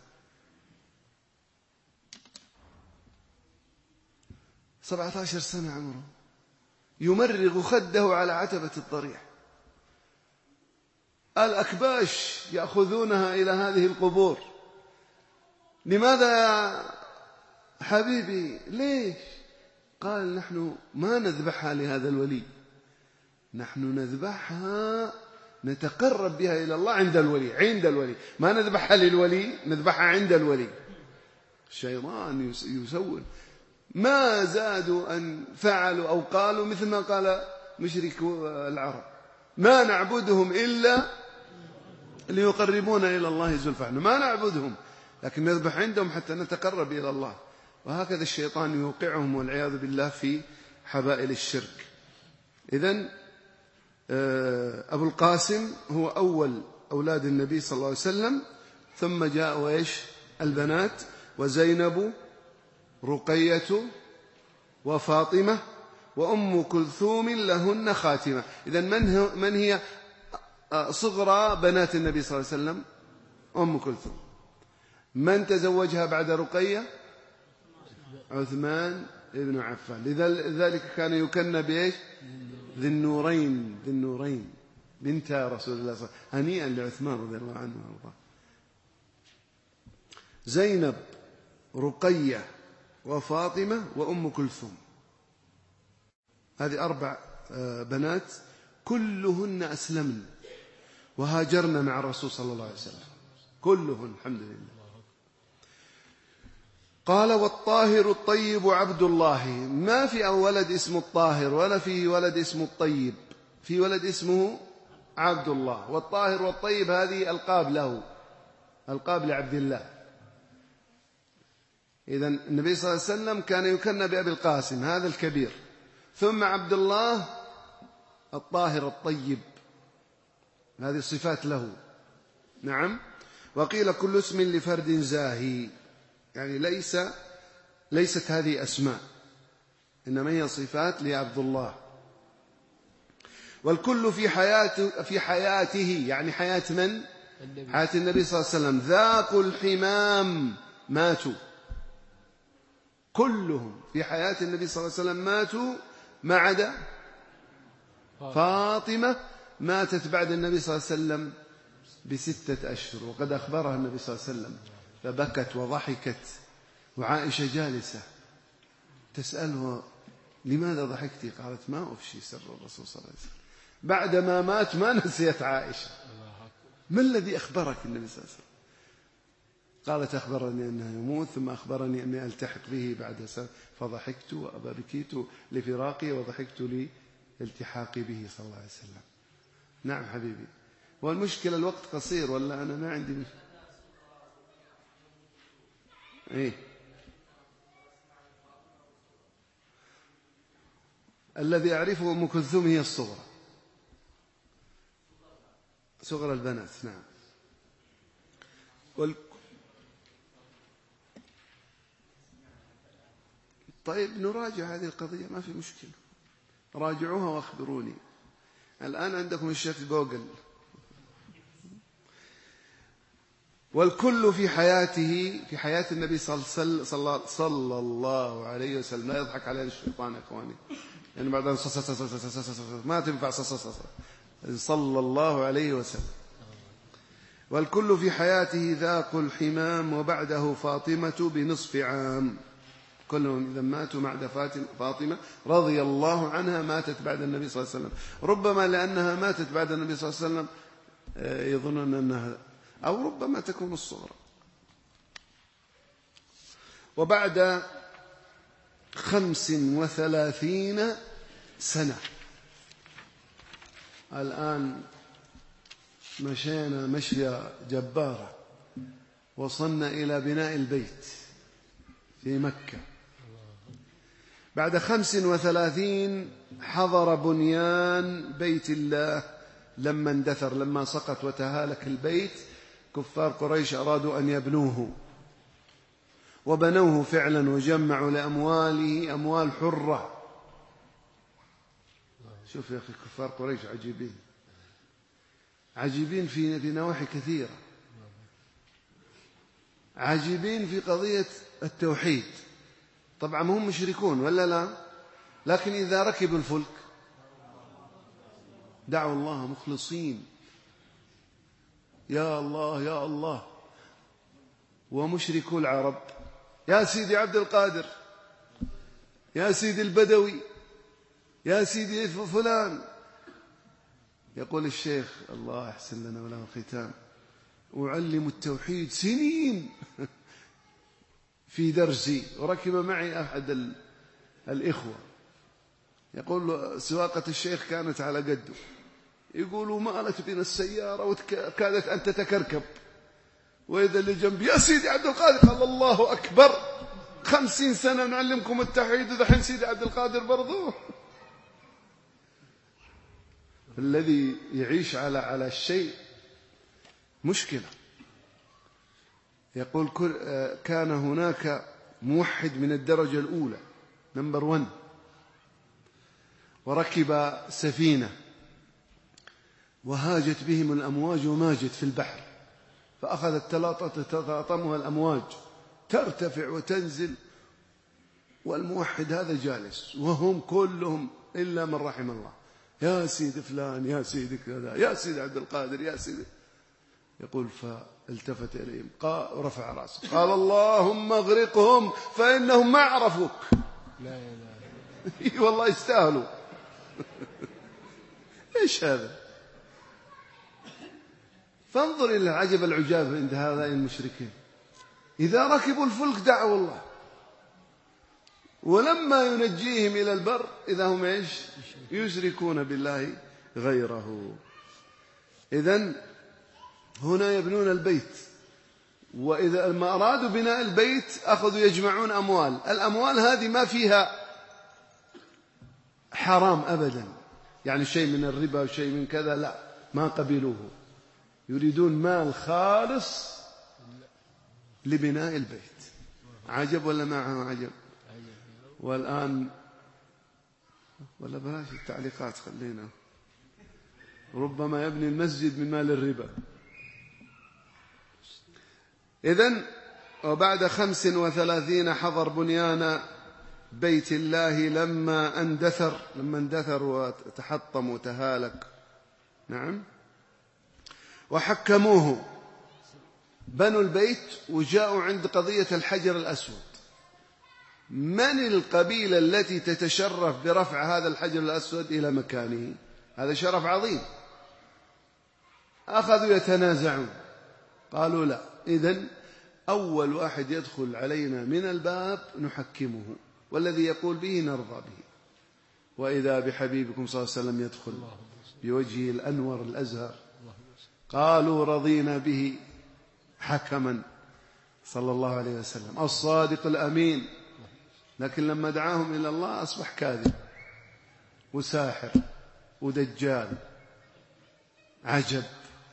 17 سنة عمره، يمرغ خده على عتبة الضريح. الأكباش يأخذونها إلى هذه القبور. لماذا يا حبيبي؟ ليش؟ قال نحن ما نذبحها لهذا الولي، نحن نذبحها نتقرب بها إلى الله عند الولي. عند الولي، ما نذبحها للولي، نذبحها عند الولي. الشيطان يسول. ما زادوا أن فعلوا أو قالوا مثل ما قال مشركو العرب: ما نعبدهم إلا ليقربونا إلى الله زلفى. ما نعبدهم لكن نذبح عندهم حتى نتقرب إلى الله. وهكذا الشيطان يوقعهم والعياذ بالله في حبائل الشرك. إذن أبو القاسم هو أول أولاد النبي صلى الله عليه وسلم. ثم جاءوا إيش؟ البنات: وزينب، رقية، وفاطمة، وأم كلثوم لهن خاتمة. إذن من هي صغرى بنات النبي صلى الله عليه وسلم؟ أم كلثوم. من تزوجها بعد رقية؟ عثمان ابن عفان. لذلك كان يكنى بإيش؟ ذي النورين، ذي النورين، بنت رسول الله صلى الله عليه وسلم. هنيئا لعثمان رضي الله عنه وارضاه. زينب، رقية، وفاطمة، وأم كلثوم. هذه 4 بنات كلهن أسلمن وهاجرن مع الرسول صلى الله عليه وسلم، كلهن الحمد لله. قال: والطاهر الطيب عبد الله. ما في ولد اسمه الطاهر ولا في ولد اسمه الطيب، في ولد اسمه عبد الله. والطاهر والطيب هذه ألقاب له، ألقاب لعبد الله. إذن النبي صلى الله عليه وسلم كان يكنى بأبي القاسم، هذا الكبير، ثم عبد الله الطاهر الطيب، هذه الصفات له. نعم. وقيل كل اسم لفرد زاهي، يعني ليست هذه أسماء، إنما هي صفات لعبد الله. والكل في حياته، يعني حياة من؟ حياة النبي صلى الله عليه وسلم. ذاقوا الحمام ماتوا، كلهم في حياة النبي صلى الله عليه وسلم ماتوا ما عدا فاطمة، ماتت بعد النبي صلى الله عليه وسلم ب6 أشهر، وقد أخبرها النبي صلى الله عليه وسلم، فبكت وضحكت، وعائشة جالسة تسأله: لماذا ضحكتي؟ قالت: ما أفشي سر الرسول صلى الله عليه وسلم. بعدما مات ما نسيت عائشة. ما الذي أخبرك النبي صلى الله عليه وسلم؟ قالت: أخبرني أنه يموت، ثم أخبرني أني ألتحق به بعد سنة، فضحكت وبكيت لفراقي وضحكت لالتحاقي به صلى الله عليه وسلم. نعم حبيبي. والمشكلة الوقت قصير، ولا أنا ما عندي مشكلة؟ إيه؟ الذي أعرفه أم كلثوم هي الصغرى، صغرى البنات. نعم. طيب نراجع هذه القضية، ما في مشكلة، راجعوها وأخبروني. الآن عندكم الشيخ جوجل. والكل في حياته، في حياة النبي صلى الله عليه وسلم. لا يضحك علينا الشيطان يا إخواني، يعني بعد ما تنفع صلى الله عليه وسلم. والكل في حياته ذاق الحمام، وبعده فاطمة بنصف عام. كلهم إذا ماتوا بعد فاطمة رضي الله عنها ماتت بعد النبي صلى الله عليه وسلم. ربما لأنها ماتت بعد النبي صلى الله عليه وسلم يظنون أنها، أو ربما تكون الصغرى. وبعد 35 سنة الآن مشينا مشية جبارة، وصلنا إلى بناء البيت في مكة. بعد 35 حضر بنيان بيت الله لما اندثر، لما سقط وتهالك البيت. كفار قريش أرادوا أن يبنوه، وبنوه فعلا، وجمعوا لأمواله أموال حرة. شوف يا أخي كفار قريش عجيبين، عجيبين في نواحي كثيرة، عجيبين في قضية التوحيد. طبعا هم مشركون ولا لا؟ لكن إذا ركبوا الفلك دعوا الله مخلصين، يا الله يا الله. ومشركو العرب يا سيدي عبد القادر، يا سيدي البدوي، يا سيدي فلان. يقول الشيخ الله أحسن لنا وله الختام: أعلم التوحيد سنين في درسي. وركب معي أحد الإخوة يقول له سواقة الشيخ كانت على قده، يقولوا مالت بنا السيارة وكادت أن تتكركب، وإذا اللي جنبي يا سيدي عبد القادر، قال الله أكبر، 50 سنة نعلمكم التوحيد وذحين سيدي عبد القادر برضو. الذي يعيش على الشيء مشكلة. يقول كان هناك موحد من الدرجة الأولى نمبر 1، وركب سفينة وهاجت بهم الأمواج وماجت في البحر، فأخذت تتلاطمها الأمواج، ترتفع وتنزل، والموحد هذا جالس، وهم كلهم إلا من رحم الله، يا سيدي فلان، يا سيدي كذا، يا سيدي عبد القادر، يا سيدي. يقول فالتفت إليهم ورفع رأسه قال اللهم اغرقهم فإنهم ما عرفوك. لا إله والله يستاهلوا. إيش هذا؟ فانظر إلى العجب العجاب عند هؤلاء المشركين، إذا ركبوا الفلك دعوا الله، ولما ينجيهم إلى البر إذا هم إيش؟ يشركون بالله غيره. إذن هنا يبنون البيت، وإذا ما أرادوا بناء البيت أخذوا يجمعون أموال. الأموال هذه ما فيها حرام أبدا، يعني شيء من الربا وشيء من كذا، لا، ما قبلوه، يريدون مال خالص لبناء البيت. عجب ولا ما عجب؟ والآن ولا بلاش التعليقات، خلينا، ربما يبني المسجد من مال الربا. إذن وبعد 35 حضر بنيان بيت الله لما اندثر وتحطم وتهالك. نعم. وحكموه، بنوا البيت وجاءوا عند قضية الحجر الأسود. من القبيلة التي تتشرف برفع هذا الحجر الأسود إلى مكانه؟ هذا شرف عظيم. أخذوا يتنازعون، قالوا لا، إذن أول واحد يدخل علينا من الباب نحكمه، والذي يقول به نرضى به. وإذا بحبيبكم صلى الله عليه وسلم يدخل بوجهه الأنور الأزهر، قالوا رضينا به حكما صلى الله عليه وسلم الصادق الأمين. لكن لما دعاهم إلى الله أصبح كاذب وساحر ودجال. عجب.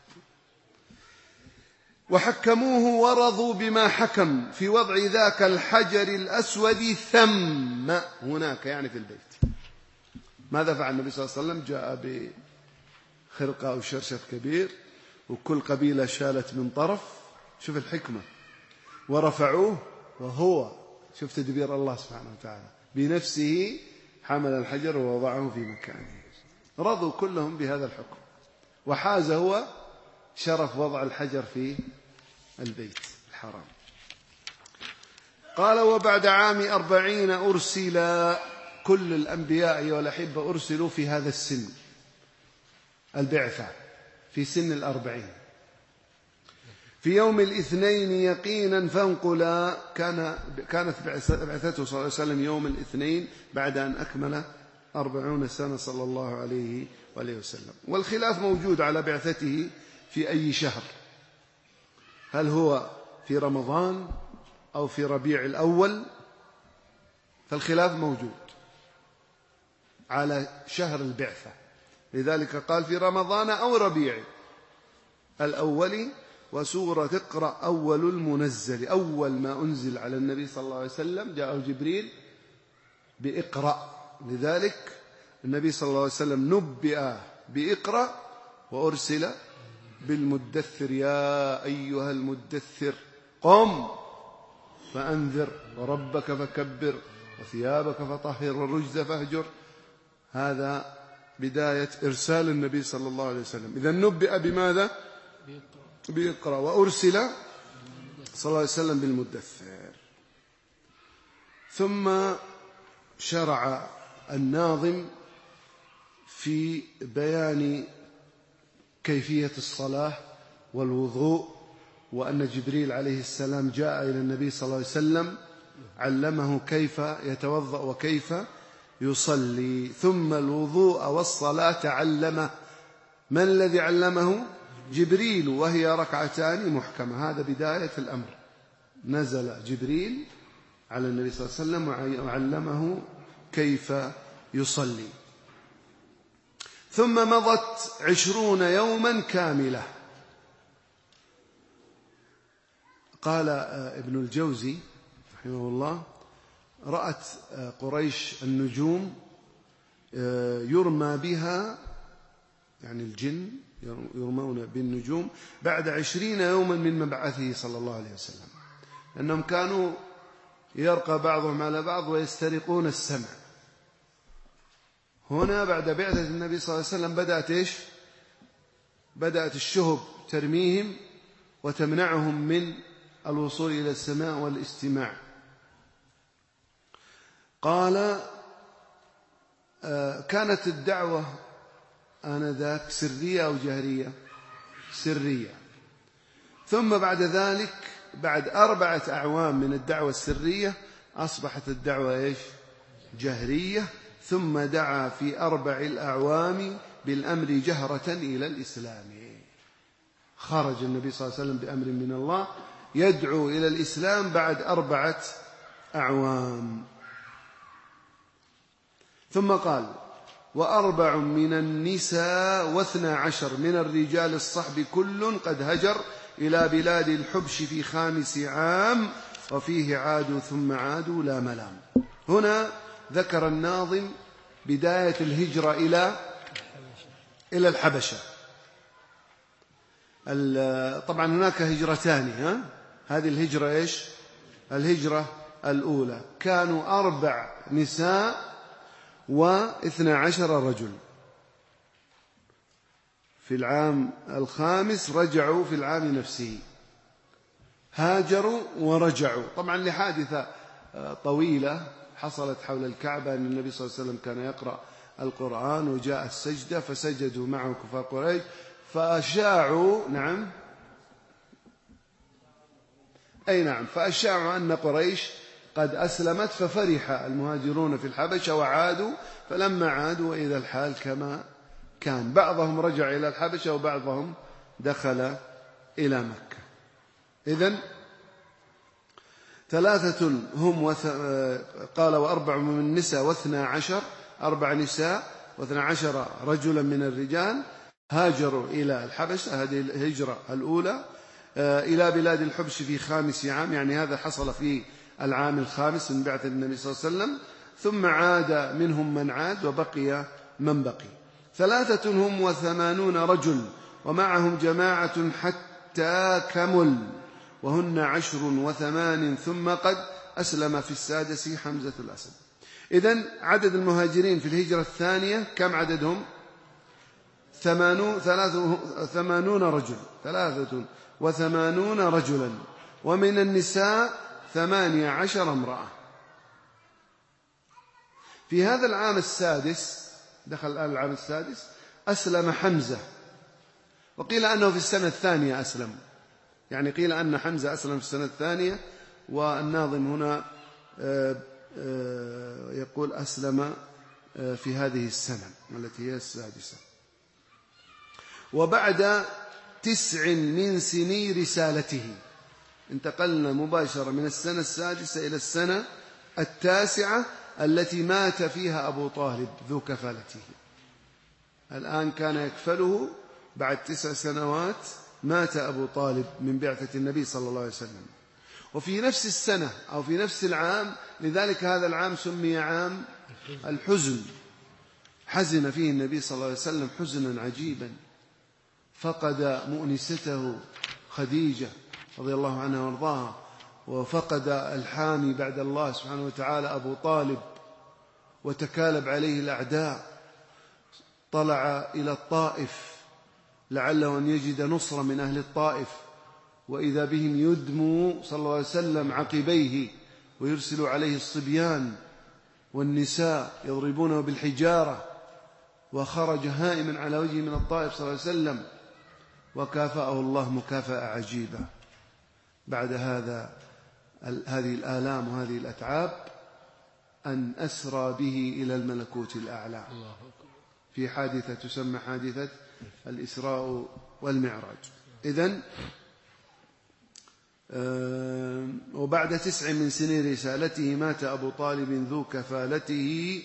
وحكموه ورضوا بما حكم في وضع ذاك الحجر الأسود ثم هناك، يعني في البيت. ماذا فعل النبي صلى الله عليه وسلم؟ جاء بخرقة أو شرشف كبير، وكل قبيلة شالت من طرف شوف الحكمة، ورفعوه وهو، شوف تدبير الله سبحانه وتعالى، بنفسه حمل الحجر ووضعه في مكانه. رضوا كلهم بهذا الحكم، وحاز هو شرف وضع الحجر في البيت الحرام. قال: وبعد عام 40 أرسل. كل الأنبياء أيها الأحبة أرسلوا في هذا السن، البعثة في سن 40. في يوم الاثنين يقينا فانقلا. كانت بعثته صلى الله عليه وسلم يوم الاثنين بعد أن أكمل 40 سنة صلى الله عليه وآله وسلم. والخلاف موجود على بعثته في أي شهر، هل هو في رمضان أو في ربيع الأول، فالخلاف موجود على شهر البعثة، لذلك قال في رمضان أو ربيع الأول. وسورة اقرأ أول المنزل، أول ما أنزل على النبي صلى الله عليه وسلم جاءه جبريل بإقرأ، لذلك النبي صلى الله عليه وسلم نبئ بإقرأ وأرسل بالمدثر. يا أيها المدثر قم فأنذر وربك فكبر وثيابك فطهر والرجز فاهجر. هذا بداية إرسال النبي صلى الله عليه وسلم. إذن نبئ بماذا؟ بإقرأ، وأرسل صلى الله عليه وسلم بالمدثر. ثم شرع الناظم في بيان كيفية الصلاة والوضوء، وأن جبريل عليه السلام جاء إلى النبي صلى الله عليه وسلم علمه كيف يتوضأ وكيف يصلي. ثم الوضوء والصلاة علمه. من الذي علمه؟ جبريل، وهي ركعتان محكمة. هذا بداية الأمر، نزل جبريل على النبي صلى الله عليه وسلم وعلمه كيف يصلي. ثم مضت 20 يوما كاملة. قال ابن الجوزي رحمه الله: رأت قريش النجوم يرمى بها، يعني الجن يرمون بالنجوم بعد 20 يوما من مبعثه صلى الله عليه وسلم، أنهم كانوا يرقى بعضهم على بعض ويسترقون السمع. هنا بعد بعثة النبي صلى الله عليه وسلم بدأت إيش؟ بدأت الشهب ترميهم وتمنعهم من الوصول إلى السماء والاستماع. قال: كانت الدعوة آنذاك سرية أو جهرية؟ سرية. ثم بعد ذلك بعد 4 أعوام من الدعوة السرية أصبحت الدعوة إيش؟ جهرية. ثم دعا في 4 الأعوام بالأمر جهرة إلى الإسلام. خرج النبي صلى الله عليه وسلم بأمر من الله يدعو إلى الإسلام بعد 4 أعوام. ثم قال: 4 من النساء 12 من الرجال الصحب كل قد هجر إلى بلاد الحبش في 5 عام وفيه عادوا ثم عادوا لا ملام. هنا ذكر الناظم بداية الهجرة إلى الحبشة. طبعا هناك هجرتان، هذه الهجرة إيش؟ الهجرة الأولى كانوا 4 نساء و12 رجل. في العام 5 رجعوا في العام نفسه، هاجروا ورجعوا، طبعا لحادثة طويلة حصلت حول الكعبة، أن النبي صلى الله عليه وسلم كان يقرأ القرآن وجاء السجدة فسجدوا معه كفار قريش فأشاعوا فأشاعوا أن قريش قد أسلمت، ففرح المهاجرون في الحبشة وعادوا. فلما عادوا وإذا الحال كما كان، بعضهم رجع إلى الحبشة وبعضهم دخل إلى مكة. إذن 3 هم قال: 4 من النساء و12، 4 نساء و12 رجلا من الرجال هاجروا إلى الحبشة، هذه الهجرة الأولى، إلى بلاد الحبش في 5 عام، يعني هذا حصل في العام 5 من بعثة النبي صلى الله عليه وسلم. ثم عاد منهم من عاد وبقي من بقي. 83 رجل ومعهم جماعة حتى كمل، وهن 10 و8 ثم قد أسلم في السادس حمزة الأسد. إذن عدد المهاجرين في الهجرة الثانية كم عددهم؟ 83 رجل، 83 رجلا، ومن النساء 18 امرأة. في هذا العام السادس، دخل الآن العام السادس، أسلم حمزة، وقيل أنه في السنة الثانية أسلم، يعني قيل أن حمزة أسلم في السنة الثانية، والناظم هنا يقول أسلم في هذه السنة التي هي السادسة. وبعد 9 من سني رسالته، انتقلنا مباشرة من السنة السادسة إلى السنة التاسعة التي مات فيها أبو طالب ذو كفالته. الآن كان يكفله بعد 9 سنوات مات أبو طالب من بعثة النبي صلى الله عليه وسلم. وفي نفس السنة أو في نفس العام، لذلك هذا العام سمي عام الحزن، حزن فيه النبي صلى الله عليه وسلم حزنا عجيبا، فقد مؤنسته خديجة رضي الله عنها وارضاها، وفقد الحامي بعد الله سبحانه وتعالى أبو طالب، وتكالب عليه الأعداء. طلع إلى الطائف لعله أن يجد نصرة من أهل الطائف، وإذا بهم يدموا صلى الله عليه وسلم عقبيه ويرسل عليه الصبيان والنساء يضربونه بالحجارة، وخرج هائما على وجهه من الطائف صلى الله عليه وسلم، وكافأه الله مكافأة عجيبة. بعد هذه الآلام وهذه الأتعاب أن أسرى به إلى الملكوت الأعلى في حادثة تسمى حادثة الإسراء والمعراج. إذن وبعد 9 من سنين رسالته مات أبو طالب ذو كفالته،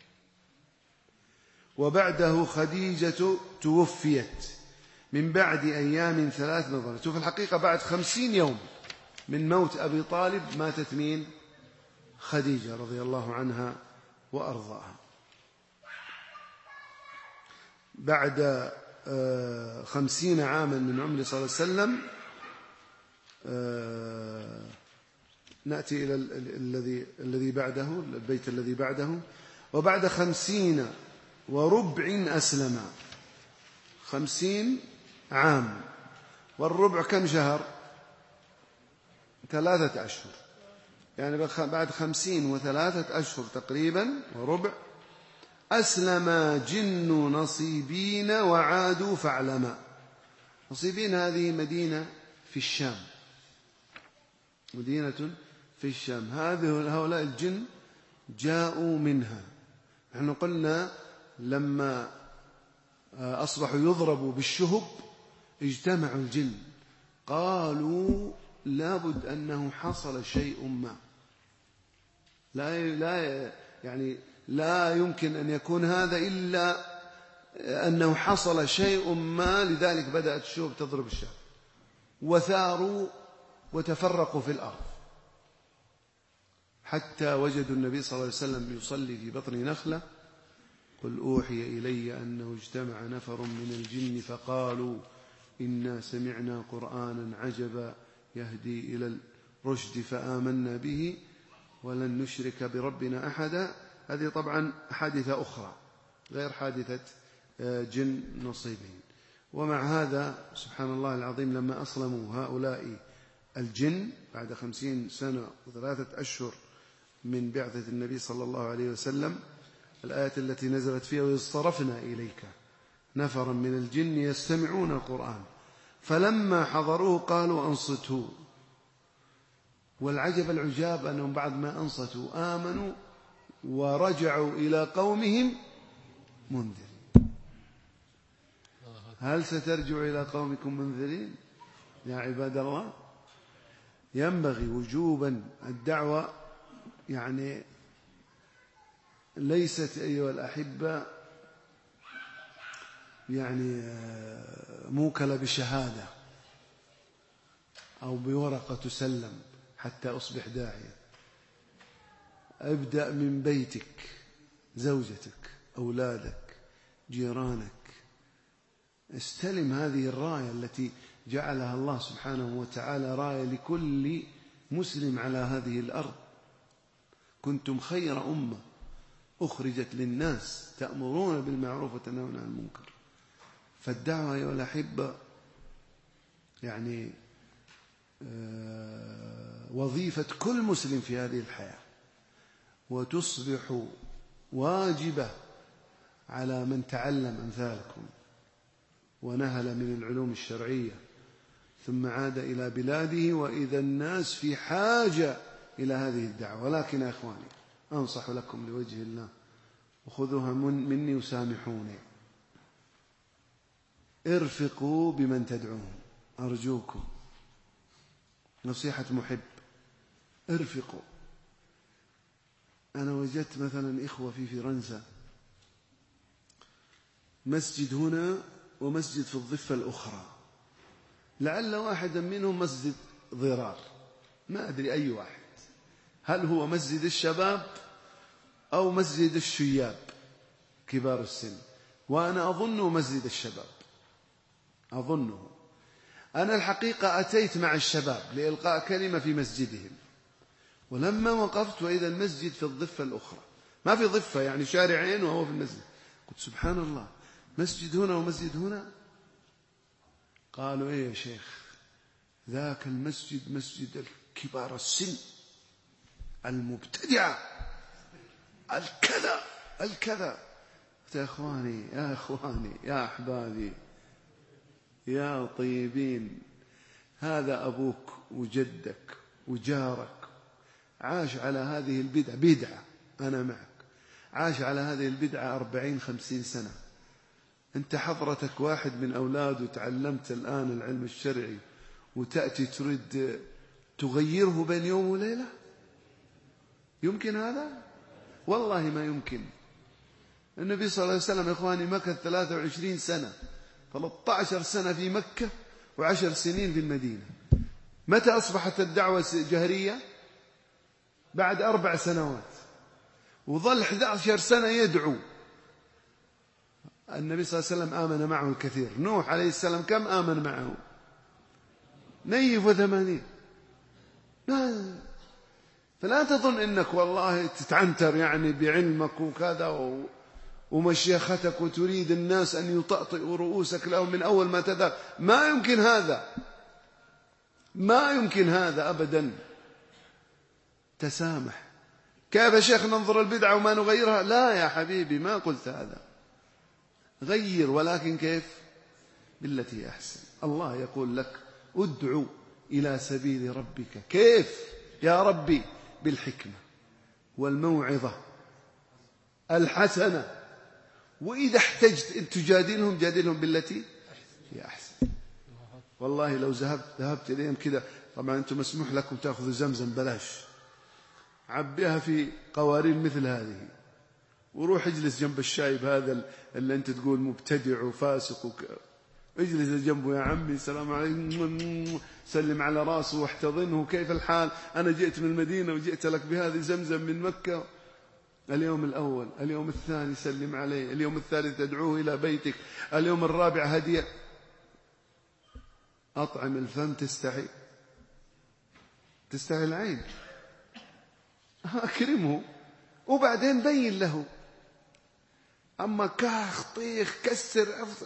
وبعده خديجة توفيت من بعد أيام 3 نظرت. في الحقيقة بعد 50 يوم من موت أبي طالب ماتت مين؟ خديجة رضي الله عنها وأرضاها. بعد 50 عاما من عمره صلى الله عليه وسلم نأتي إلى الذي بعده، البيت الذي بعده. وبعد 50 وربع أسلم. 50 عام، والربع كم شهر؟ 3 أشهر، يعني بعد 50 و3 أشهر تقريبا وربع أسلم جن نصيبين وعادوا فاعلما. نصيبين هذه مدينة في الشام، مدينة في الشام. هؤلاء الجن جاءوا منها. نحن قلنا لما أصبحوا يضربوا بالشهب اجتمعوا الجن، قالوا لابد أنه حصل شيء ما، لا يمكن أن يكون هذا إلا أنه حصل شيء ما، لذلك بدأت الشهب تضرب الشام، وثاروا وتفرقوا في الأرض حتى وجدوا النبي صلى الله عليه وسلم يصلي في بطن نخلة. قل أوحي إلي أنه اجتمع نفر من الجن فقالوا إنا سمعنا قرآنا عجبا يهدي إلى الرشد فآمنا به ولن نشرك بربنا أحدا. هذه طبعا حادثة أخرى غير حادثة جن نصيبين. ومع هذا سبحان الله العظيم لما أسلموا هؤلاء الجن بعد 50 سنة و3 أشهر من بعثة النبي صلى الله عليه وسلم، الآية التي نزلت فيها وإذ صرفنا إليك نفرا من الجن يستمعون القرآن فلما حضروه قالوا أنصتوا. والعجب العجاب أنهم بعد ما أنصتوا آمنوا ورجعوا إلى قومهم منذرين. هل سترجع إلى قومكم منذرين يا عباد الله؟ ينبغي وجوبا الدعوة، يعني ليست أيها الأحبة يعني موكلة بشهادة أو بورقة تسلم حتى أصبح داعية. ابدأ من بيتك، زوجتك، أولادك، جيرانك. استلم هذه الراية التي جعلها الله سبحانه وتعالى راية لكل مسلم على هذه الأرض. كنتم خير أمة أخرجت للناس تأمرون بالمعروف وتنهون عن المنكر. فالدعوة أيها الأحبة يعني وظيفة كل مسلم في هذه الحياة، وتصبح واجبة على من تعلم أمثالكم ونهل من العلوم الشرعية ثم عاد إلى بلاده، وإذا الناس في حاجة إلى هذه الدعوة. ولكن يا إخواني أنصح لكم لوجه الله وخذوها مني وسامحوني، ارفقوا بمن تدعوهم، أرجوكم، نصيحة محب، ارفقوا. أنا وجدت مثلا إخوة في فرنسا مسجد هنا ومسجد في الضفة الأخرى، لعل واحدا منهم مسجد ضرار، ما أدري أي واحد، هل هو مسجد الشباب أو مسجد الشياب كبار السن، وأنا أظنه مسجد الشباب، أظنه. أنا الحقيقة أتيت مع الشباب لإلقاء كلمة في مسجدهم، ولما وقفت وإذا المسجد في الضفة الأخرى، ما في ضفة يعني شارعين وهو في المسجد، قلت سبحان الله، مسجد هنا ومسجد هنا. قالوا إيه يا شيخ، ذاك المسجد مسجد كبار السن المبتدعة الكذا. يا إخواني يا أحبابي يا طيبين، هذا أبوك وجدك وجارك عاش على هذه بدعة، أنا معك، عاش على هذه البدعة 40-50 سنة. أنت حضرتك واحد من أولاده تعلمت الآن العلم الشرعي وتأتي تريد تغيره بين يوم وليلة؟ يمكن هذا؟ والله ما يمكن. النبي صلى الله عليه وسلم يا إخواني مكث 23 سنة، 13 سنة في مكة و10 سنين في المدينة. متى أصبحت الدعوة جهرية؟ بعد 4 سنوات، وظل 11 سنة يدعو. النبي صلى الله عليه وسلم آمن معه الكثير. نوح عليه السلام كم آمن معه؟ 180. فلا تظن إنك والله تتعنتر يعني بعلمك وكذا ومشيختك وتريد الناس أن يطأطئوا رؤوسك لهم من أول ما تذهب. ما يمكن هذا، ما يمكن هذا أبدا. تسامح. كيف يا شيخ ننظر البدعة وما نغيرها؟ لا يا حبيبي، ما قلت هذا. غير، ولكن كيف؟ بالتي أحسن. الله يقول لك ادعو إلى سبيل ربك. كيف يا ربي؟ بالحكمة والموعظة الحسنة، وإذا احتجت أن تجادلهم جادلهم بالتي هي أحسن. والله لو ذهبت إليهم كده، طبعا أنتم مسموح لكم تأخذوا زمزم بلاش، عبيها في قوارين مثل هذه وروح اجلس جنب الشايب هذا اللي أنت تقول مبتدع وفاسق اجلس جنبه، يا عمي السلام عليكم، سلم على راسه واحتضنه، كيف الحال؟ أنا جئت من المدينة وجئت لك بهذه زمزم من مكة. اليوم الأول، اليوم الثاني سلم عليه، اليوم الثالث تدعوه إلى بيتك، اليوم الرابع هدية. أطعم الفم تستحي العين، أكرمه وبعدين بين له. أما كاخ طيخ كسر أفضل،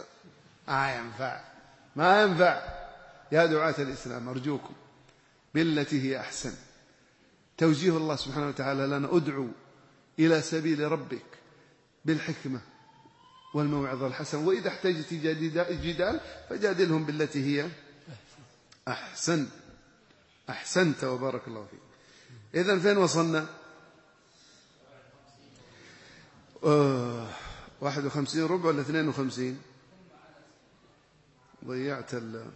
ما ينفع. يا دعاة الإسلام أرجوكم بالتي هي أحسن. توجيه الله سبحانه وتعالى لنا ادعو إلى سبيل ربك بالحكمة والموعظة الحسنة، وإذا احتجت جدال فجادلهم بالتي هي أحسن. أحسنت وبارك الله فيك. إذن فين وصلنا؟ 51 ربع ولا 52؟ ضيعت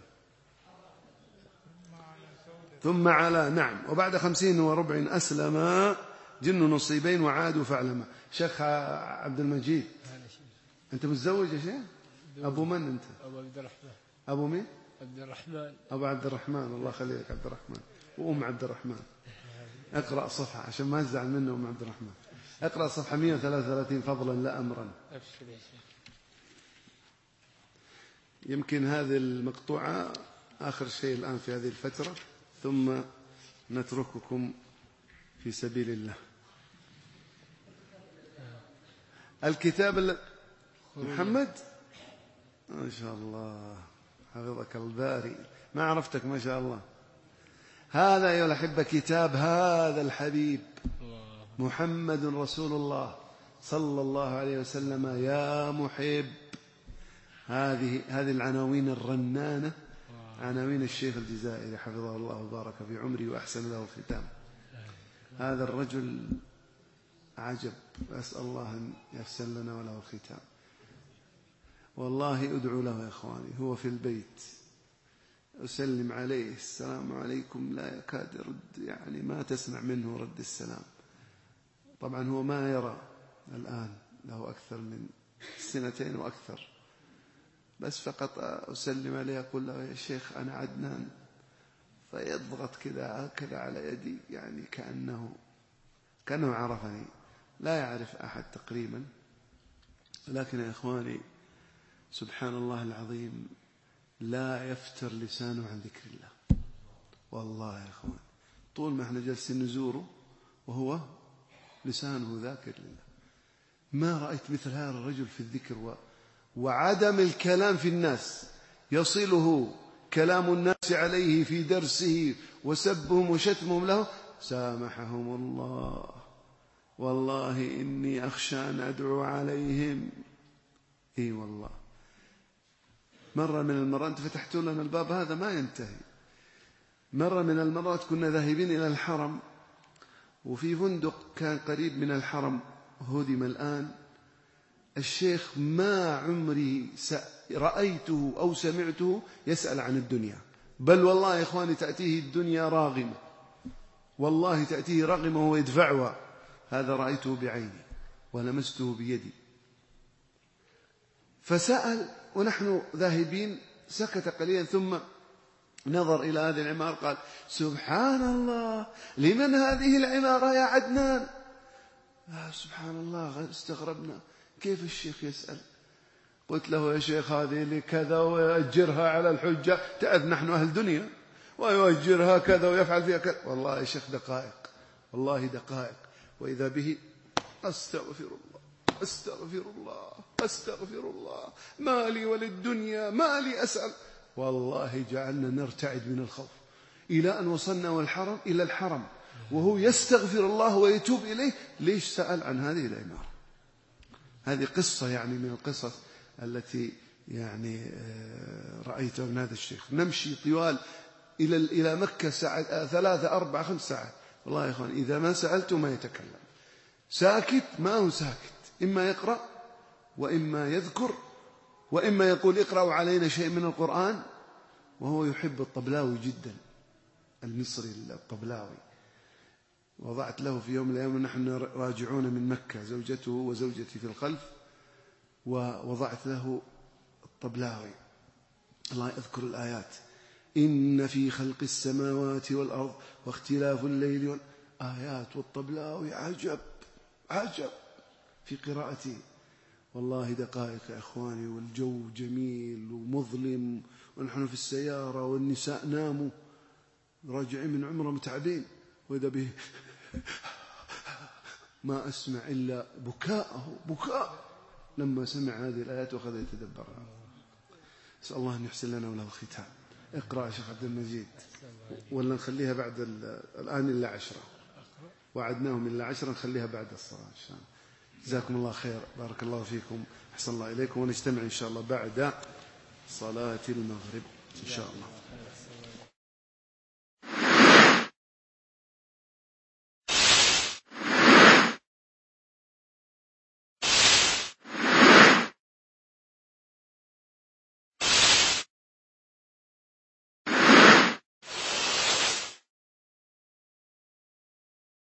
ثم على، نعم. وبعد 50 وربع أسلم جن نصيبين وعادوا فاعلما. شيخ عبد المجيد، أنت متزوج يا شيخ؟ أبو من أنت؟ أبو عبد الرحمن. أبو مين؟ عبد الرحمن. أبو عبد الرحمن، الله يخليك عبد الرحمن. وأم عبد الرحمن. اقرأ صفحة عشان ما أزعل منه أم عبد الرحمن. اقرأ صفحة 133 فضلا لا أمرا. أبشر يا شيخ. يمكن هذه المقطوعة آخر شيء الآن في هذه الفترة، ثم نترككم في سبيل الله. الكتاب محمد ما شاء الله، حفظك الباري، ما عرفتك ما شاء الله. هذا أيها الأحبة كتاب هذا الحبيب محمد رسول الله صلى الله عليه وسلم يا محب. هذه العناوين الرنانة، عناوين الشيخ الجزائري حفظه الله وبارك في عمره وأحسن له الختام. هذا الرجل عجب، أسأل الله أن يحسن لنا وله الختام. والله أدعو له يا إخواني، هو في البيت أسلم عليه السلام عليكم لا يكاد يرد، يعني ما تسمع منه رد السلام. طبعا هو ما يرى الآن، له أكثر من 2 وأكثر، بس فقط أسلم عليه أقول له يا شيخ أنا عدنان، فيضغط كذا هكذا على يدي، يعني كأنه عرفني، لا يعرف أحد تقريبا. لكن يا إخواني سبحان الله العظيم لا يفتر لسانه عن ذكر الله. والله يا إخوان طول ما احنا جالسين نزوره وهو لسانه ذاكر لله. ما رأيت مثل هذا الرجل في الذكر وعدم الكلام في الناس، يصله كلام الناس عليه في درسه وسبهم وشتمهم له، سامحهم الله، والله إني أخشى أن أدعو عليهم. إي والله مرة من المرات أنت فتحت لنا الباب هذا ما ينتهي. مرة من المرات كنا ذاهبين إلى الحرم، وفي فندق كان قريب من الحرم هدم الآن. الشيخ ما عمري رأيته أو سمعته يسأل عن الدنيا، بل والله يا إخواني تأتيه الدنيا راغمة، والله تأتيه راغمة ويدفعها. هذا رأيته بعيني ولمسته بيدي. فسأل ونحن ذاهبين، سكت قليلا ثم نظر إلى هذه العمارة قال سبحان الله لمن هذه العمارة يا عدنان؟ سبحان الله استغربنا، كيف الشيخ يسأل؟ قلت له يا شيخ هذه لكذا ويأجرها على الحجة، تعرف نحن أهل دنيا، ويؤجرها كذا ويفعل فيها كذا. والله يا شيخ دقائق، والله دقائق، وإذا به أستغفر الله أستغفر الله أستغفر الله، ما لي وللدنيا ما لي أسأل. والله جعلنا نرتعد من الخوف إلى أن وصلنا إلى الحرم وهو يستغفر الله ويتوب إليه. ليش سأل عن هذه العمارة؟ هذه قصة يعني من القصص التي يعني رأيتها من هذا الشيخ. نمشي طوال إلى مكة 3 4 5 ساعات. والله يا إخوان إذا ما سألته ما يتكلم، ساكت ما هو ساكت، إما يقرأ وإما يذكر وإما يقول اقرأوا علينا شيء من القرآن. وهو يحب الطبلاوي جدا، المصري الطبلاوي. وضعت له في يوم من الأيام نحن راجعون من مكة، زوجته وزوجتي في الخلف، ووضعت له الطبلاوي. الله يذكر الآيات إن في خلق السماوات والأرض واختلاف الليل آيات، والطبلاوي عجب عجب في قراءته. والله دقائق يا إخواني، والجو جميل ومظلم، ونحن في السيارة والنساء ناموا راجعين من عمره متعبين، وإذا به ما أسمع إلا بكاءه بكاء لما سمع هذه الآيات وأخذ يتدبرها. أسأل الله أن يحسن لنا وله الختام. اقرأ يا شيخ عبد المجيد، ولا نخليها بعد الآن إلا 10، وعدناهم إلا 10، نخليها بعد الصلاة إن شاء الله. جزاكم الله خير، بارك الله فيكم، أحسن الله إليكم، ونجتمع إن شاء الله بعد صلاة المغرب إن شاء الله.